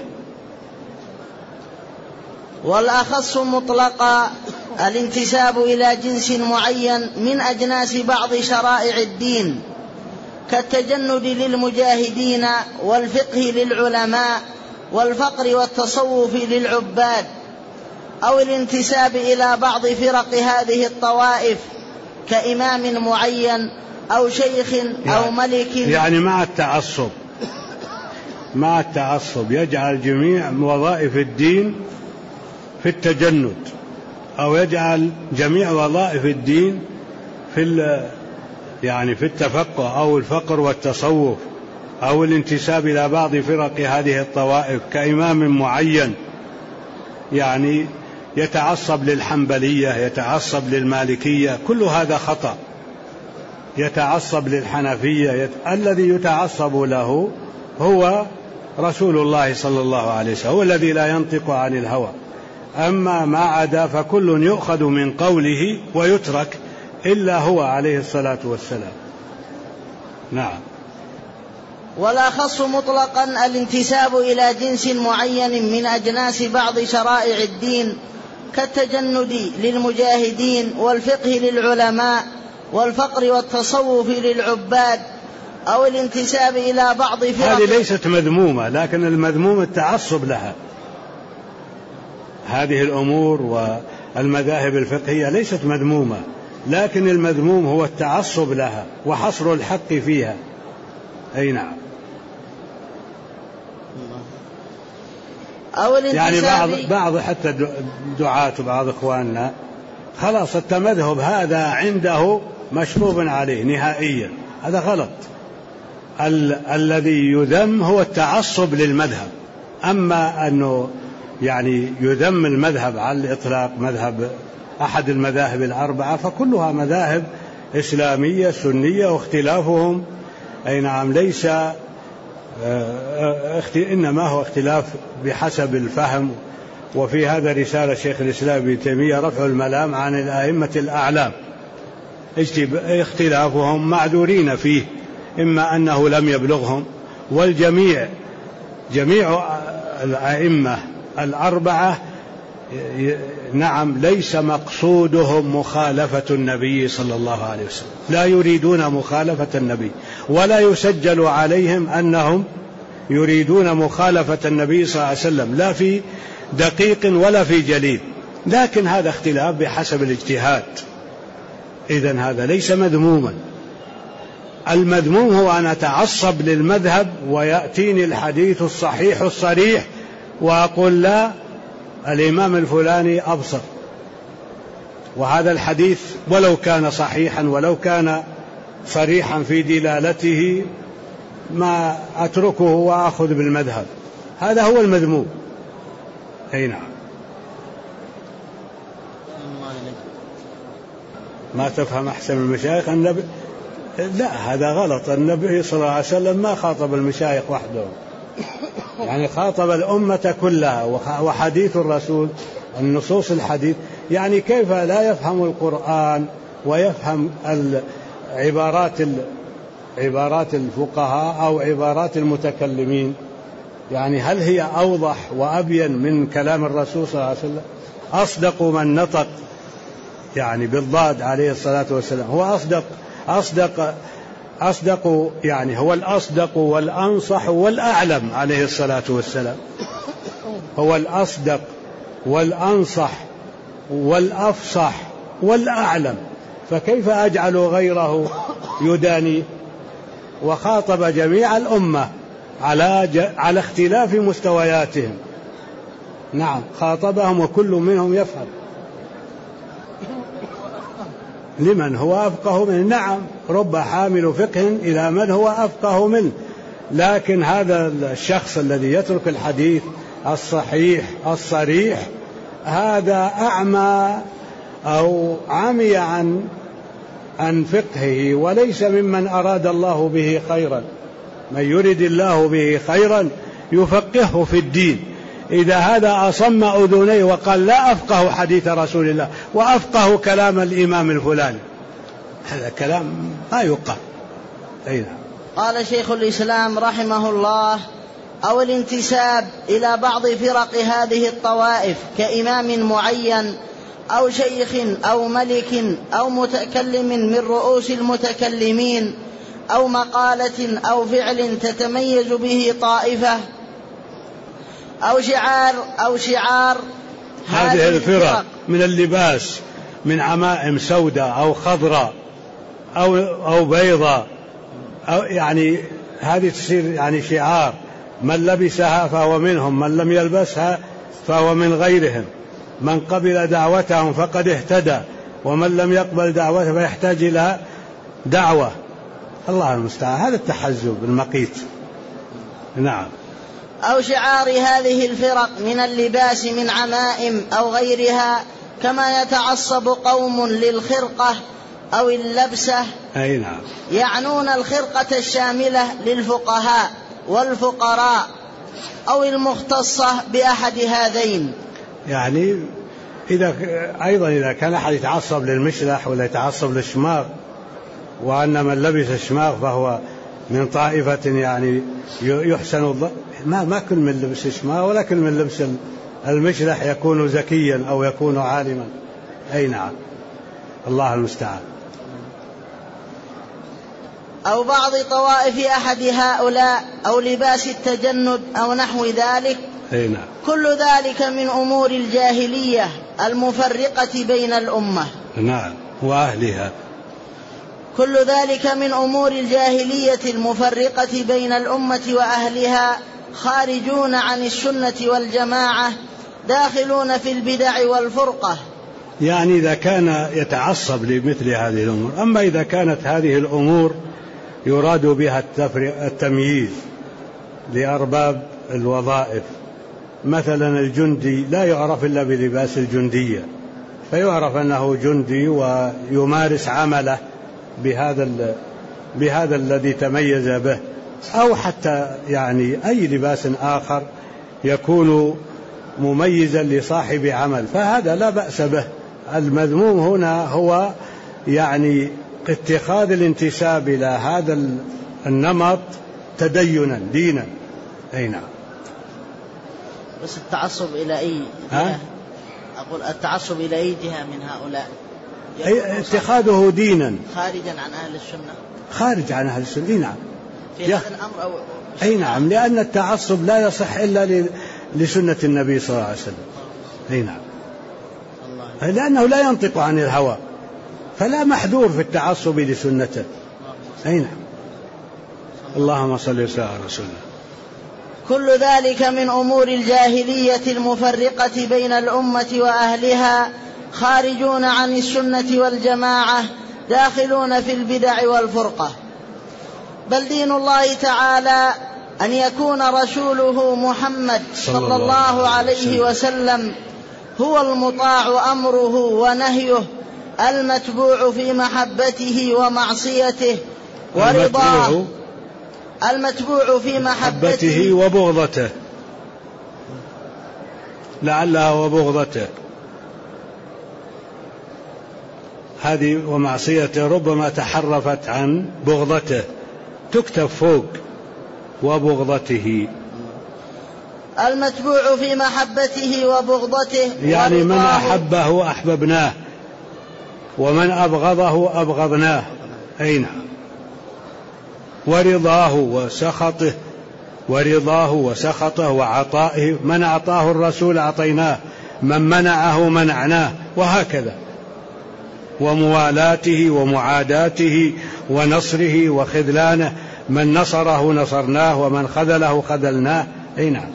والأخص مطلقا الانتساب إلى جنس معين من أجناس بعض شرائع الدين كالتجند للمجاهدين والفقه للعلماء والفقر والتصوف للعباد، أو الانتساب إلى بعض فرق هذه الطوائف كإمام معين أو شيخ أو ملك. يعني مع التعصب يجعل جميع وظائف الدين في التجند، أو يجعل جميع وظائف الدين في التفقه أو الفقر والتصوف، أو الانتساب إلى بعض فرق هذه الطوائف كإمام معين، يعني يتعصب للحنبلية، يتعصب للمالكية، كل هذا خطأ. يتعصب للحنفية، الذي يتعصب له هو رسول الله صلى الله عليه وسلم، هو الذي لا ينطق عن الهوى. أما ما عدا فكل يؤخذ من قوله ويترك إلا هو عليه الصلاة والسلام. نعم. والأخص مطلقا الانتساب إلى جنس معين من أجناس بعض شرائع الدين كالتجند للمجاهدين والفقه للعلماء والفقر والتصوف للعباد، أو الانتساب إلى بعض فرق. هذه ليست مذمومة، لكن المذموم التعصب لها. هذه الأمور والمذاهب الفقهية ليست مذمومة، لكن المذموم هو التعصب لها وحصر الحق فيها. أي نعم. يعني بعض حتى دعاة وبعض إخواننا خلاص التمذهب هذا عنده مشروب عليه نهائيا، هذا غلط. الذي يذم هو التعصب للمذهب. أما أنه يذم المذهب على الإطلاق، مذهب أحد المذاهب الأربعة، فكلها مذاهب إسلامية سنية، واختلافهم أي نعم ليس إنما هو اختلاف بحسب الفهم. وفي هذا رسالة شيخ الإسلام ابن تيمية رفع الملام عن الأئمة الأعلام، اختلافهم معذورين فيه، إما أنه لم يبلغهم، والجميع جميع الأئمة الأربعة نعم ليس مقصودهم مخالفة النبي صلى الله عليه وسلم، لا يريدون مخالفة النبي، ولا يسجل عليهم أنهم يريدون مخالفة النبي صلى الله عليه وسلم، لا في دقيق ولا في جليل، لكن هذا اختلاف بحسب الاجتهاد. إذن هذا ليس مذموما. المذموم هو أن أتعصب للمذهب ويأتيني الحديث الصحيح الصريح وأقول لا، الإمام الفلاني أبصر، وهذا الحديث ولو كان صحيحا ولو كان صريحا في دلالته ما أتركه وأخذ بالمذهب، هذا هو المذموم. أي نعم. ما تفهم أحسن المشايخ النبي؟ لا، هذا غلط. النبي صلى الله عليه وسلم ما خاطب المشايخ وحدهم، يعني خاطب الأمة كلها. وحديث الرسول النصوص الحديث، يعني كيف لا يفهم القرآن ويفهم عبارات الفقهاء أو عبارات المتكلمين؟ يعني هل هي أوضح وأبين من كلام الرسول صلى الله عليه وسلم؟ أصدق من نطق يعني بالضاد عليه الصلاة والسلام، هو أصدق يعني هو الأصدق والأنصح والأعلم عليه الصلاة والسلام، هو الأصدق والأنصح والأفصح والأعلم، فكيف أجعل غيره يداني؟ وخاطب جميع الأمة على اختلاف مستوياتهم. نعم، خاطبهم وكل منهم يفهم. لمن هو أفقه منه؟ نعم، رب حامل فقه إلى من هو أفقه منه، لكن هذا الشخص الذي يترك الحديث الصحيح الصريح هذا أعمى أو عمي عن فقهه، وليس ممن أراد الله به خيرا. من يرد الله به خيرا يفقهه في الدين. إذا هذا أصم أذنيه وقال لا أفقه حديث رسول الله وأفقه كلام الإمام الفلاني، هذا كلام ما يقال. أين؟ قال شيخ الإسلام رحمه الله: أو الانتساب إلى بعض فرق هذه الطوائف كإمام معين أو شيخ أو ملك أو متكلم من رؤوس المتكلمين أو مقالة أو فعل تتميز به طائفة أو شعار هذه الفرق من اللباس، من عمائم سوداء أو خضراء أو بيضاء، أو يعني هذه تصير يعني شعار، من لبسها فهو منهم، من لم يلبسها فهو من غيرهم، من قبل دعوتهم فقد اهتدى، ومن لم يقبل دعوته فيحتاج إلى دعوة. الله المستعان، هذا التحزب المقيت. نعم. أو شعار هذه الفرق من اللباس من عمائم أو غيرها، كما يتعصب قوم للخرقة أو اللبسة. أي نعم. يعنون الخرقة الشاملة للفقهاء والفقراء أو المختصة بأحد هذين. يعني إذا كان أحد يتعصب للمشلح ولا يتعصب للشماغ، وأن من لبس الشماغ فهو من طائفة يعني يحسن الظن، ما كل من لبس الشماغ ولا كل من لبس المشلح يكون زكيا أو يكون عالما. أي نعم، الله المستعان. أو بعض طوائف أحد هؤلاء أو لباس التجند أو نحو ذلك. أي نعم. كل ذلك من أمور الجاهلية المفرقة بين الأمة. نعم، وأهلها. كل ذلك من أمور الجاهلية المفرقة بين الأمة وأهلها، خارجون عن السنة والجماعة، داخلون في البدع والفرقة. يعني إذا كان يتعصب لمثل هذه الأمور. أما إذا كانت هذه الأمور يراد بها التمييز لأرباب الوظائف، مثلا الجندي لا يعرف إلا بلباس الجندية، فيعرف أنه جندي ويمارس عمله بهذا الذي تميز به، أو حتى يعني أي لباس آخر يكون مميزا لصاحب عمل، فهذا لا بأس به. المذموم هنا هو يعني اتخاذ الانتساب إلى هذا النمط تدينا دينا. أي نعم. بس التعصب إلى أي جهة؟ أقول التعصب إلى أي جهة من هؤلاء؟ اتخاذه دينا خارجا عن أهل السنة. خارج عن أهل السنة. أي نعم. في هذا الأمر أو أي نعم، لأن التعصب لا يصح إلا لسنة النبي صلى الله عليه وسلم. أي نعم. لأنه لا ينطق عن الهوى، فلا محذور في التعصب لسنته. أي نعم. اللهم صل وسلم على رسول الله. كل ذلك من أمور الجاهلية المفرقة بين الأمة وأهلها، خارجون عن السنة والجماعة، داخلون في البدع والفرقة. بل دين الله تعالى أن يكون رسوله محمد صلى الله عليه وسلم هو المطاع أمره ونهيه، المتبوع في محبته ومعصيته ورضاه، المتبوع في محبته وبغضته، لعلها وبغضته، هذه ومعصيته ربما تحرفت عن بغضته، تكتب فوق وبغضته. المتبوع في محبته وبغضته، يعني من أحبه أحببناه ومن أبغضه أبغضناه. أي نعم. ورضاه وسخطه وعطائه، من أعطاه الرسول أعطيناه، من منعه منعناه، وهكذا. وموالاته ومعاداته ونصره وخذلانه، من نصره نصرناه ومن خذله خذلناه. أي نعم.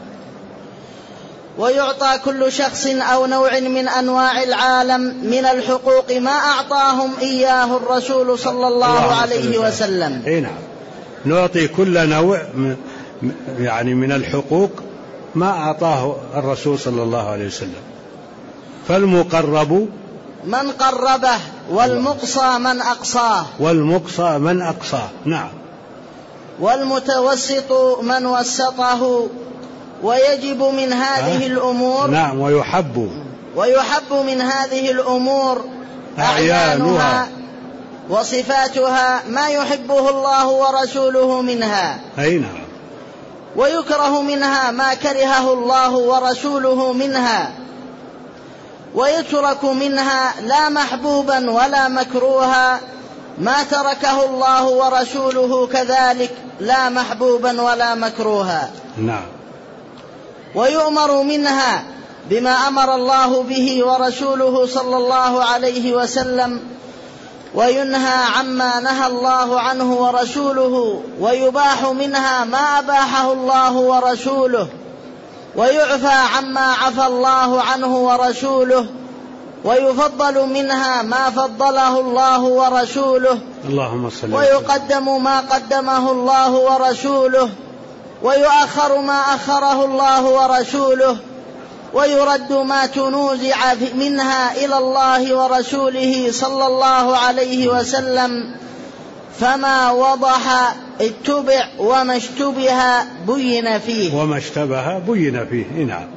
ويعطى كل شخص أو نوع من أنواع العالم من الحقوق ما أعطاهم إياه الرسول صلى الله عليه وسلم. أي نعم. نعطي كل نوع يعني من الحقوق ما أعطاه الرسول صلى الله عليه وسلم. فالمقرب من قربه، والمقصى من أقصاه، والمقصى من أقصاه. نعم. والمتوسط من وسطه. ويجب من هذه الأمور، نعم، ويحب من هذه الأمور أعيانها وصفاتها ما يحبه الله ورسوله منها. أي نعم. ويكره منها ما كرهه الله ورسوله منها. ويترك منها لا محبوبا ولا مكروها ما تركه الله ورسوله كذلك لا محبوبا ولا مكروها. نعم. ويؤمر منها بما أمر الله به ورسوله صلى الله عليه وسلم، وينهى عما نهى الله عنه ورسوله، ويباح منها ما أباحه الله ورسوله، ويعفى عما عفى الله عنه ورسوله، ويفضل منها ما فضله الله ورسوله، اللهم صل. ويقدم ما قدمه الله ورسوله، ويؤخر ما أخره الله ورسوله، ويرد ما تنوزع منها إلى الله ورسوله صلى الله عليه وسلم. فما وضح اتبع، وما اشتبه بين فيه. نعم.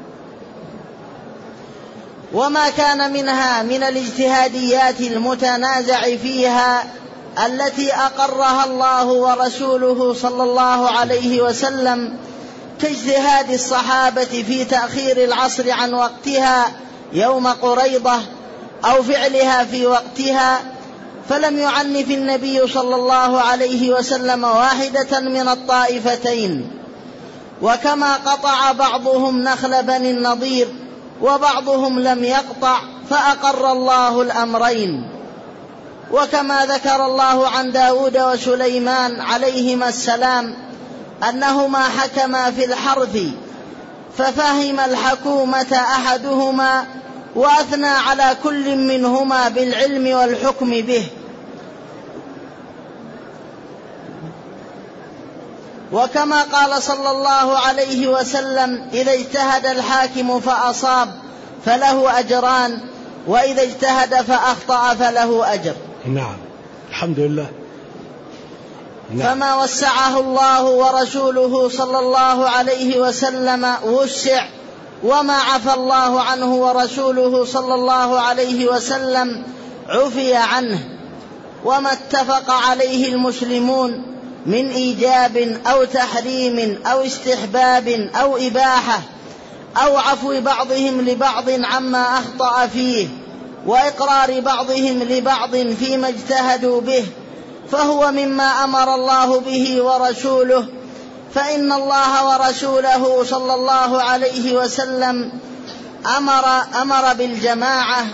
وما كان منها من الاجتهاديات المتنازع فيها التي أقرها الله ورسوله صلى الله عليه وسلم، كاجتهاد الصحابة في تأخير العصر عن وقتها يوم قريضة أو فعلها في وقتها، فلم يعنف النبي صلى الله عليه وسلم واحدة من الطائفتين. وكما قطع بعضهم نخل بني النضير وبعضهم لم يقطع، فأقر الله الأمرين. وكما ذكر الله عن داود وسليمان عليهما السلام أنهما حكما في الحرث، ففهم الحكومة أحدهما وأثنى على كل منهما بالعلم والحكم به. وكما قال صلى الله عليه وسلم: إذا اجتهد الحاكم فأصاب فله أجران، وإذا اجتهد فأخطأ فله أجر. نعم. الحمد لله. فما وسعه الله ورسوله صلى الله عليه وسلم وسع، وما عفى الله عنه ورسوله صلى الله عليه وسلم عفي عنه. وما اتفق عليه المسلمون من إيجاب أو تحريم أو استحباب أو إباحة أو عفو بعضهم لبعض عما أخطأ فيه وإقرار بعضهم لبعض فيما اجتهدوا به، فهو مما أمر الله به ورسوله. فإن الله ورسوله صلى الله عليه وسلم أمر بالجماعة.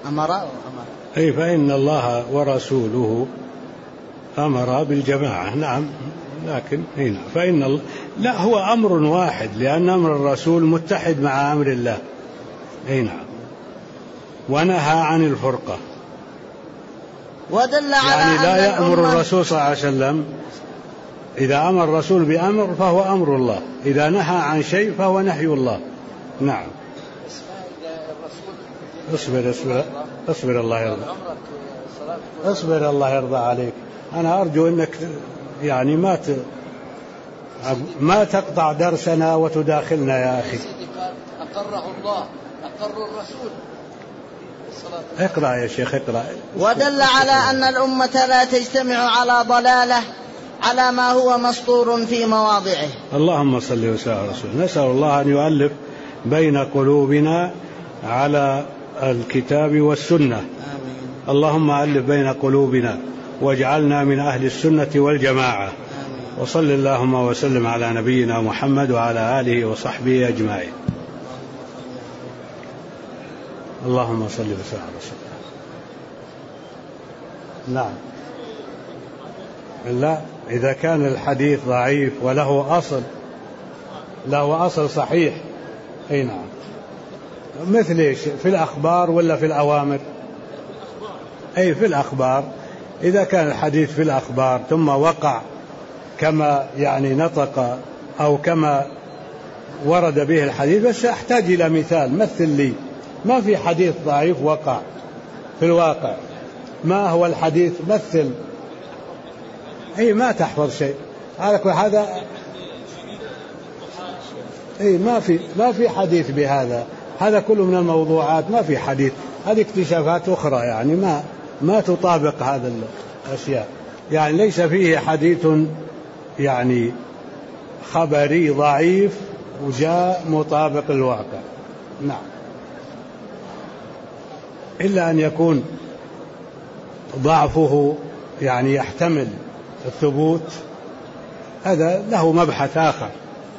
فإن الله ورسوله أمر بالجماعة. نعم، لكن هنا فإن لا، هو أمر واحد، لأن أمر الرسول متحد مع أمر الله. نعم. ونهى عن الفرقة. ودل على يعني لا يأمر الرسول صلى الله عليه وسلم، إذا أمر الرسول بأمر فهو أمر الله، إذا نهى عن شيء فهو نهي الله. نعم. اصبر الله يرضى. اصبر الله يرضى عليك. أنا أرجو أنك يعني ما تقطع درسنا وتداخلنا يا أخي. أقره الله، أقر الرسول. اقرأ يا شيخ، اقرأ. ودل على أن الأمة لا تجتمع على ضلالة على ما هو مسطور في مواضعه. اللهم صل وسلم على رسول. نسأل الله أن يؤلف بين قلوبنا على الكتاب والسنة. آمين. اللهم ألف بين قلوبنا واجعلنا من أهل السنة والجماعة. آمين. وصل اللهم وسلم على نبينا محمد وعلى آله وصحبه أجمعين. اللهم صل وسلم على رسول الله. نعم. لا، إذا كان الحديث ضعيف وله أصل صحيح. أي نعم. مثل إيش؟ في الأخبار ولا في الأوامر؟ أي في الأخبار. إذا كان الحديث في الأخبار ثم وقع كما يعني نطق أو كما ورد به الحديث، بس أحتاج إلى مثال. مثل لي، ما في حديث ضعيف وقع في الواقع. ما هو الحديث؟ مثل. أي ما تحفظ شيء هذا. أي ما في حديث بهذا. هذا كله من الموضوعات، ما في حديث. هذه اكتشافات أخرى يعني ما تطابق هذا الأشياء. يعني ليس فيه حديث يعني خبري ضعيف وجاء مطابق الواقع. نعم. إلا أن يكون ضعفه يعني يحتمل الثبوت، هذا له مبحث آخر،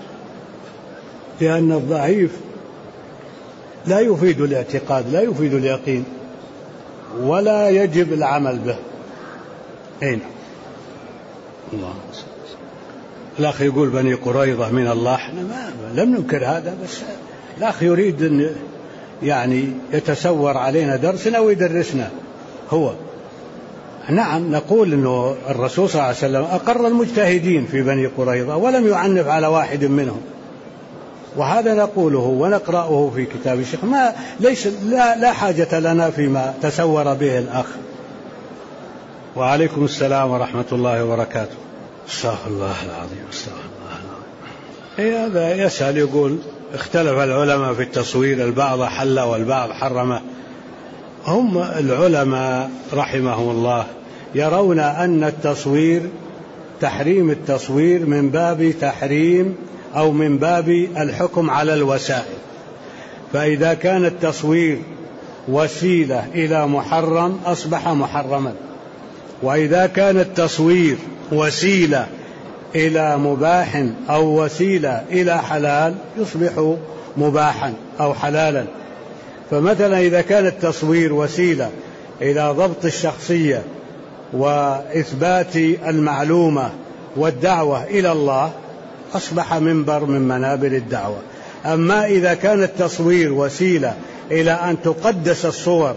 لأن الضعيف لا يفيد الاعتقاد، لا يفيد اليقين، ولا يجب العمل به. أين الله. الأخ يقول بني قريظة من الله، احنا لم ننكر هذا، بس الأخ يريد أن يعني يتسور علينا درسنا ويدرسنا هو. نعم، نقول أنه الرسول صلى الله عليه وسلم أقر المجتهدين في بني قريظة ولم يعنف على واحد منهم، وهذا نقوله ونقرأه في كتاب الشيخ. لا حاجة لنا فيما تسور به الأخ. وعليكم السلام ورحمة الله وبركاته. استغفر الله العظيم، استغفر الله العظيم. هذا يسأل يقول اختلف العلماء في التصوير، البعض حل والبعض حرمه. هم العلماء رحمهم الله يرون أن التصوير، تحريم التصوير من باب تحريم أو من باب الحكم على الوسائل. فإذا كان التصوير وسيلة إلى محرم أصبح محرما، وإذا كان التصوير وسيلة إلى مباح أو وسيلة إلى حلال يصبح مباحا أو حلالا. فمثلا إذا كان التصوير وسيلة إلى ضبط الشخصية وإثبات المعلومة والدعوة إلى الله أصبح منبر من منابر الدعوة. أما إذا كان التصوير وسيلة إلى أن تقدس الصور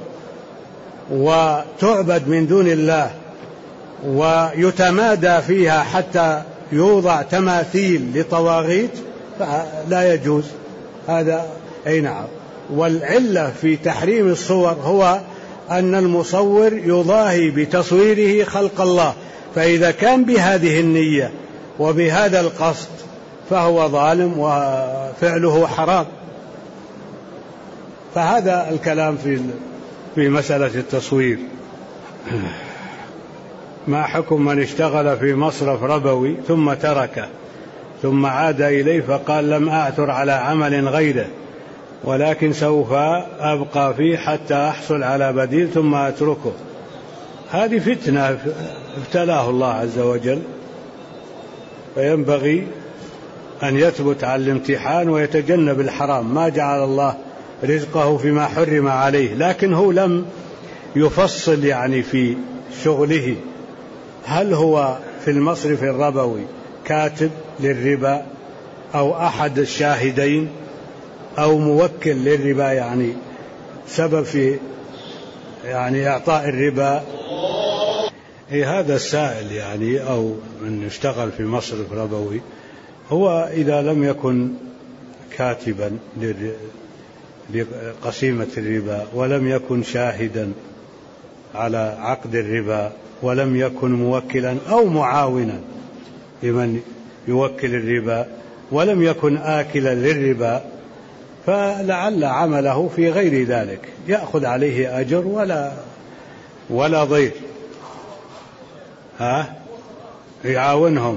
وتعبد من دون الله ويتمادى فيها حتى يوضع تماثيل لطواغيت فلا يجوز هذا. أي نعم. والعلة في تحريم الصور هو أن المصور يضاهي بتصويره خلق الله، فإذا كان بهذه النية وبهذا القصد فهو ظالم وفعله حرام. فهذا الكلام في مسألة التصوير. ما حكم من اشتغل في مصرف ربوي ثم تركه ثم عاد إليه فقال لم أعثر على عمل غيره ولكن سوف أبقى فيه حتى أحصل على بديل ثم أتركه؟ هذه فتنة ابتلاه الله عز وجل، فينبغي أن يثبت على الامتحان ويتجنب الحرام. ما جعل الله رزقه فيما حرم عليه، لكن هو لم يفصل يعني في شغله هل هو في المصرف الربوي كاتب للربا أو أحد الشاهدين أو موكل للربا، يعني سبب في يعني إعطاء الربا. هذا السائل يعني أو من اشتغل في مصرف ربوي هو إذا لم يكن كاتبا لقسيمة الربا ولم يكن شاهدا على عقد الربا ولم يكن موكلا أو معاونا لمن يوكل الربا ولم يكن آكلا للربا، فلعل عمله في غير ذلك يأخذ عليه أجر ولا ضير. يعاونهم.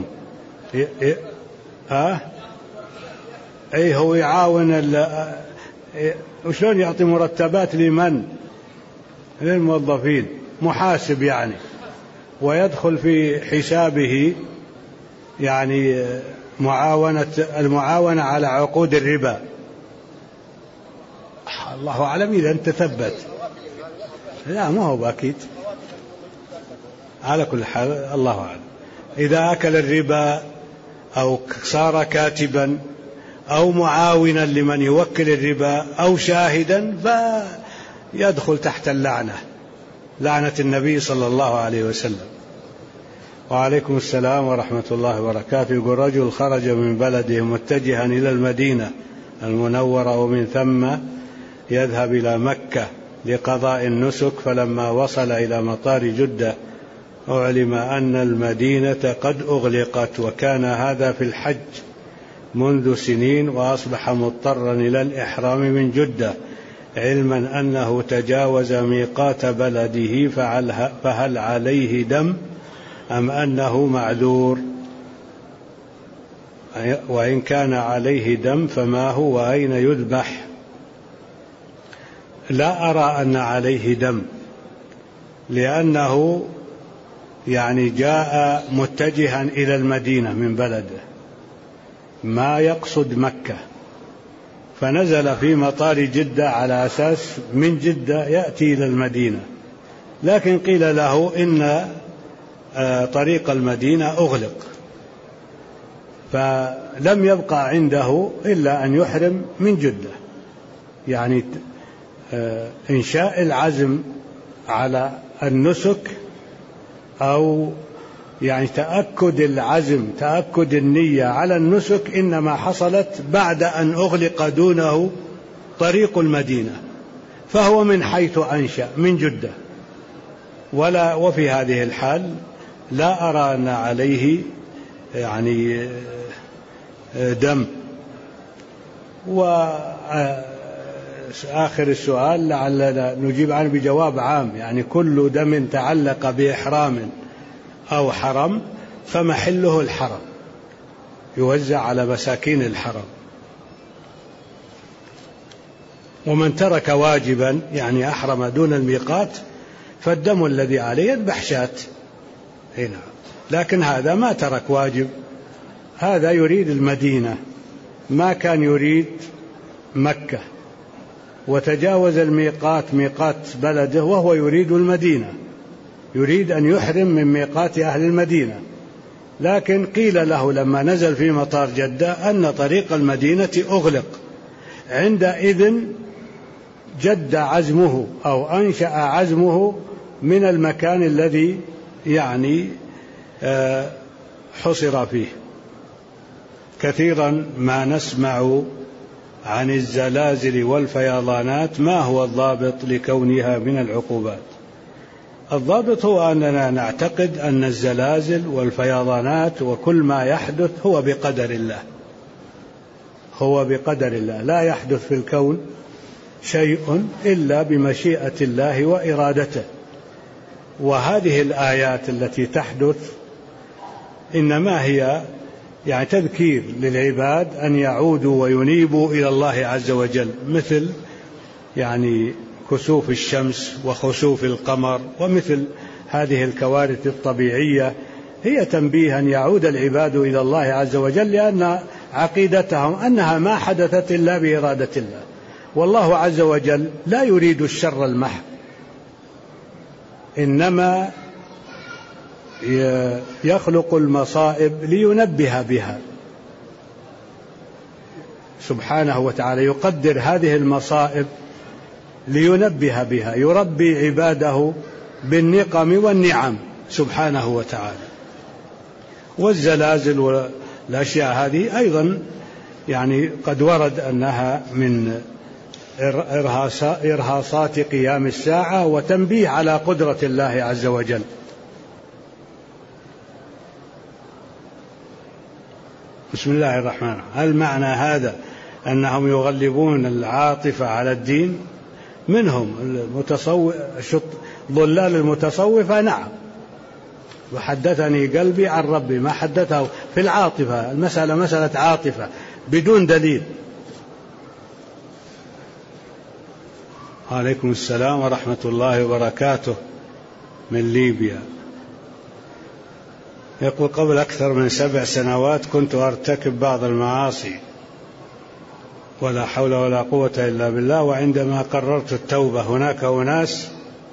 هو يعاون وشلون يعطي مرتبات لمن؟ للموظفين، محاسب يعني، ويدخل في حسابه يعني المعاونة على عقود الربا. الله أعلم إذا أنت ثبت، لا ما هو أكيد، على كل حال الله أعلم. إذا أكل الربا أو صار كاتبا أو معاونا لمن يوكل الربا أو شاهدا فيدخل تحت لعنة النبي صلى الله عليه وسلم. وعليكم السلام ورحمة الله وبركاته. يقول رجل خرج من بلده متجها إلى المدينة المنورة ومن ثم يذهب إلى مكة لقضاء النسك، فلما وصل إلى مطار جدة أعلم أن المدينة قد أغلقت، وكان هذا في الحج منذ سنين، وأصبح مضطرا إلى الإحرام من جدة علما أنه تجاوز ميقات بلده، فهل عليه دم أم أنه معذور؟ وإن كان عليه دم فما هو وأين يذبح؟ لا أرى أن عليه دم، لأنه يعني جاء متجها إلى المدينة من بلده ما يقصد مكة، فنزل في مطار جدة على أساس من جدة يأتي إلى المدينة، لكن قيل له إن طريق المدينة أغلق، فلم يبقى عنده إلا أن يحرم من جدة. يعني إنشاء العزم على النسك أو يعني تأكد العزم، تأكد النية على النسك إنما حصلت بعد أن أغلق دونه طريق المدينة، فهو من حيث أنشأ من جدة، وفي هذه الحال لا أرى أن عليه يعني دم. وآخر السؤال لعلنا نجيب عنه بجواب عام، يعني كل دم تعلق بإحرام أو حرم فمحله الحرم، يوزع على مساكين الحرم. ومن ترك واجبا يعني أحرم دون الميقات فالدم الذي عليه يذبح شاة هنا، لكن هذا ما ترك واجب، هذا يريد المدينة، ما كان يريد مكة، وتجاوز الميقات ميقات بلده وهو يريد المدينة، يريد أن يحرم من ميقات أهل المدينة، لكن قيل له لما نزل في مطار جدة أن طريق المدينة أغلق، عندئذ جد عزمه أو أنشأ عزمه من المكان الذي يعني حصر فيه. كثيرا ما نسمع عن الزلازل والفيضانات ما هو الضابط لكونها من العقوبات؟ الضابط هو أننا نعتقد أن الزلازل والفيضانات وكل ما يحدث هو بقدر الله، هو بقدر الله، لا يحدث في الكون شيء إلا بمشيئة الله وإرادته. وهذه الآيات التي تحدث إنما هي يعني تذكير للعباد أن يعودوا وينيبوا إلى الله عز وجل، مثل يعني كسوف الشمس وخسوف القمر ومثل هذه الكوارث الطبيعية، هي تنبيه أن يعود العباد إلى الله عز وجل، لأن عقيدتهم أنها ما حدثت إلا بإرادة الله، والله عز وجل لا يريد الشر المحض، إنما يخلق المصائب لينبه بها سبحانه وتعالى، يقدر هذه المصائب لينبه بها، يربي عباده بالنقم والنعم سبحانه وتعالى. والزلازل والأشياء هذه أيضا يعني قد ورد أنها من إرهاصات قيام الساعة وتنبيه على قدرة الله عز وجل. بسم الله الرحمن الرحيم. هل معنى هذا أنهم يغلبون العاطفة على الدين؟ منهم ضلال المتصوفة، نعم، وحدثني قلبي عن ربي، ما حدثه في العاطفة، المسألة مسألة عاطفة بدون دليل. عليكم السلام ورحمة الله وبركاته من ليبيا. يقول قبل أكثر من 7 سنوات كنت أرتكب بعض المعاصي ولا حول ولا قوة إلا بالله، وعندما قررت التوبة هناك أناس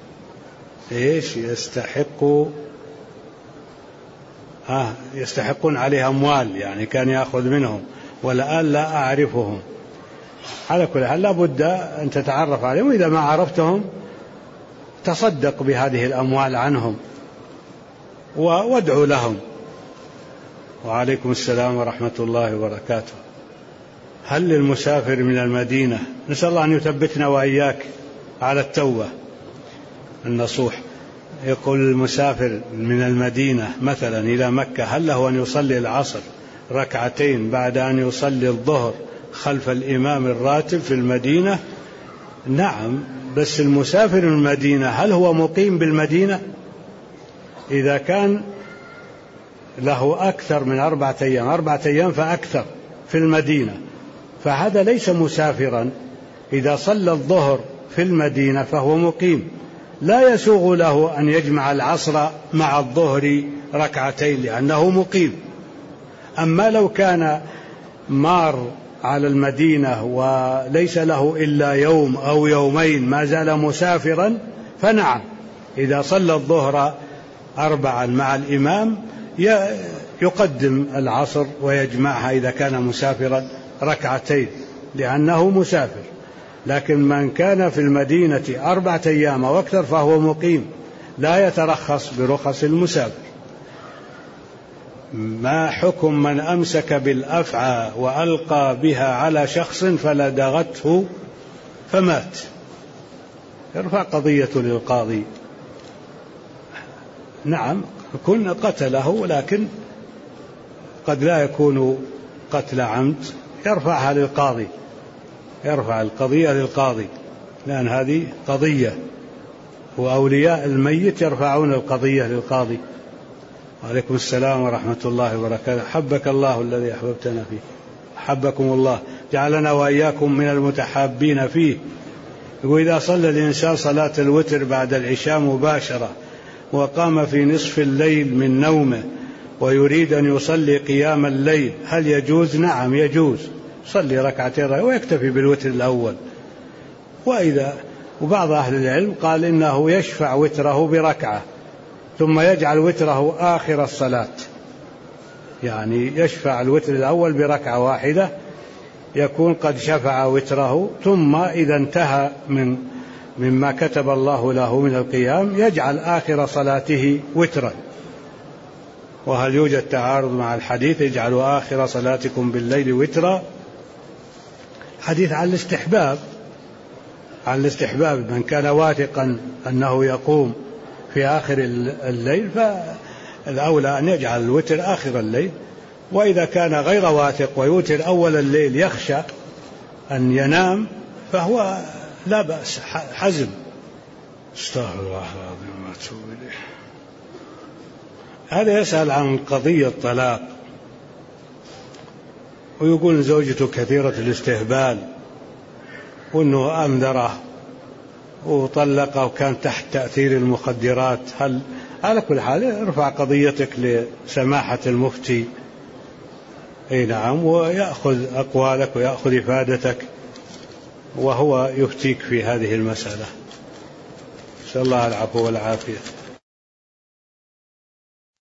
يستحقون عليه أموال، يعني كان يأخذ منهم، والآن لا أعرفهم. على كل حال لا بد أن تتعرف عليهم، إذا ما عرفتهم تصدق بهذه الأموال عنهم وادعوا لهم. وعليكم السلام ورحمة الله وبركاته. هل للمسافر من المدينة، نسأل الله أن يثبتنا وإياك على التوبة النصوح، يقول المسافر من المدينة مثلا إلى مكة، هل له أن يصلي العصر ركعتين بعد أن يصلي الظهر خلف الإمام الراتب في المدينة؟ نعم، بس المسافر من المدينة هل هو مقيم بالمدينة؟ إذا كان له أكثر من 4 أيام، 4 أيام فأكثر في المدينة، فهذا ليس مسافرا. إذا صلى الظهر في المدينة فهو مقيم، لا يسوغ له أن يجمع العصر مع الظهر ركعتين لأنه مقيم. أما لو كان مار على المدينة وليس له إلا يوم أو يومين ما زال مسافرا، فنعم، إذا صلى الظهر 4 مع الإمام يقدم العصر ويجمعها إذا كان مسافرا ركعتين لأنه مسافر. لكن من كان في المدينة 4 أيام وأكثر فهو مقيم، لا يترخص برخص المسافر. ما حكم من أمسك بالأفعى وألقى بها على شخص فلدغته فمات؟ يرفع قضية للقاضي. نعم، يكون قتله، لكن قد لا يكون قتل عمد، يرفعها للقاضي، يرفع القضية للقاضي، لأن هذه قضية، وأولياء الميت يرفعون القضية للقاضي. وعليكم السلام ورحمة الله وبركاته. حبك الله الذي أحببتنا فيه، حبكم الله، جعلنا وإياكم من المتحابين فيه. وإذا صلى الإنسان صلاة الوتر بعد العشاء مباشرة وقام في نصف الليل من نومه ويريد أن يصلي قيام الليل، هل يجوز؟ نعم يجوز، صلي 2 ركعتين ويكتفي بالوتر الأول. وبعض أهل العلم قال إنه يشفع وتره بركعة ثم يجعل وتره آخر الصلاة، يعني يشفع الوتر الأول بركعة واحدة، يكون قد شفع وتره، ثم إذا انتهى مما كتب الله له من القيام يجعل آخر صلاته وترا. وهل يوجد تعارض مع الحديث اجعلوا آخر صلاتكم بالليل وترا؟ حديث عن الاستحباب، عن الاستحباب، من كان واثقا أنه يقوم في آخر الليل فالأولى أن يجعل الوتر آخر الليل، وإذا كان غير واثق ويوتر أول الليل يخشى أن ينام فهو لا بأس، حزم. استغفر الله العظيم وأتوب إليه. هذا يسأل عن قضية طلاق، ويقول زوجته كثيرة الاستهبال وأنه أنذره وطلقه وكان تحت تأثير المخدرات. هل على كل حال ارفع قضيتك لسماحة المفتي، أي نعم، ويأخذ أقوالك ويأخذ إفادتك وهو يفتيك في هذه المسألة. نسأل الله العفو والعافية.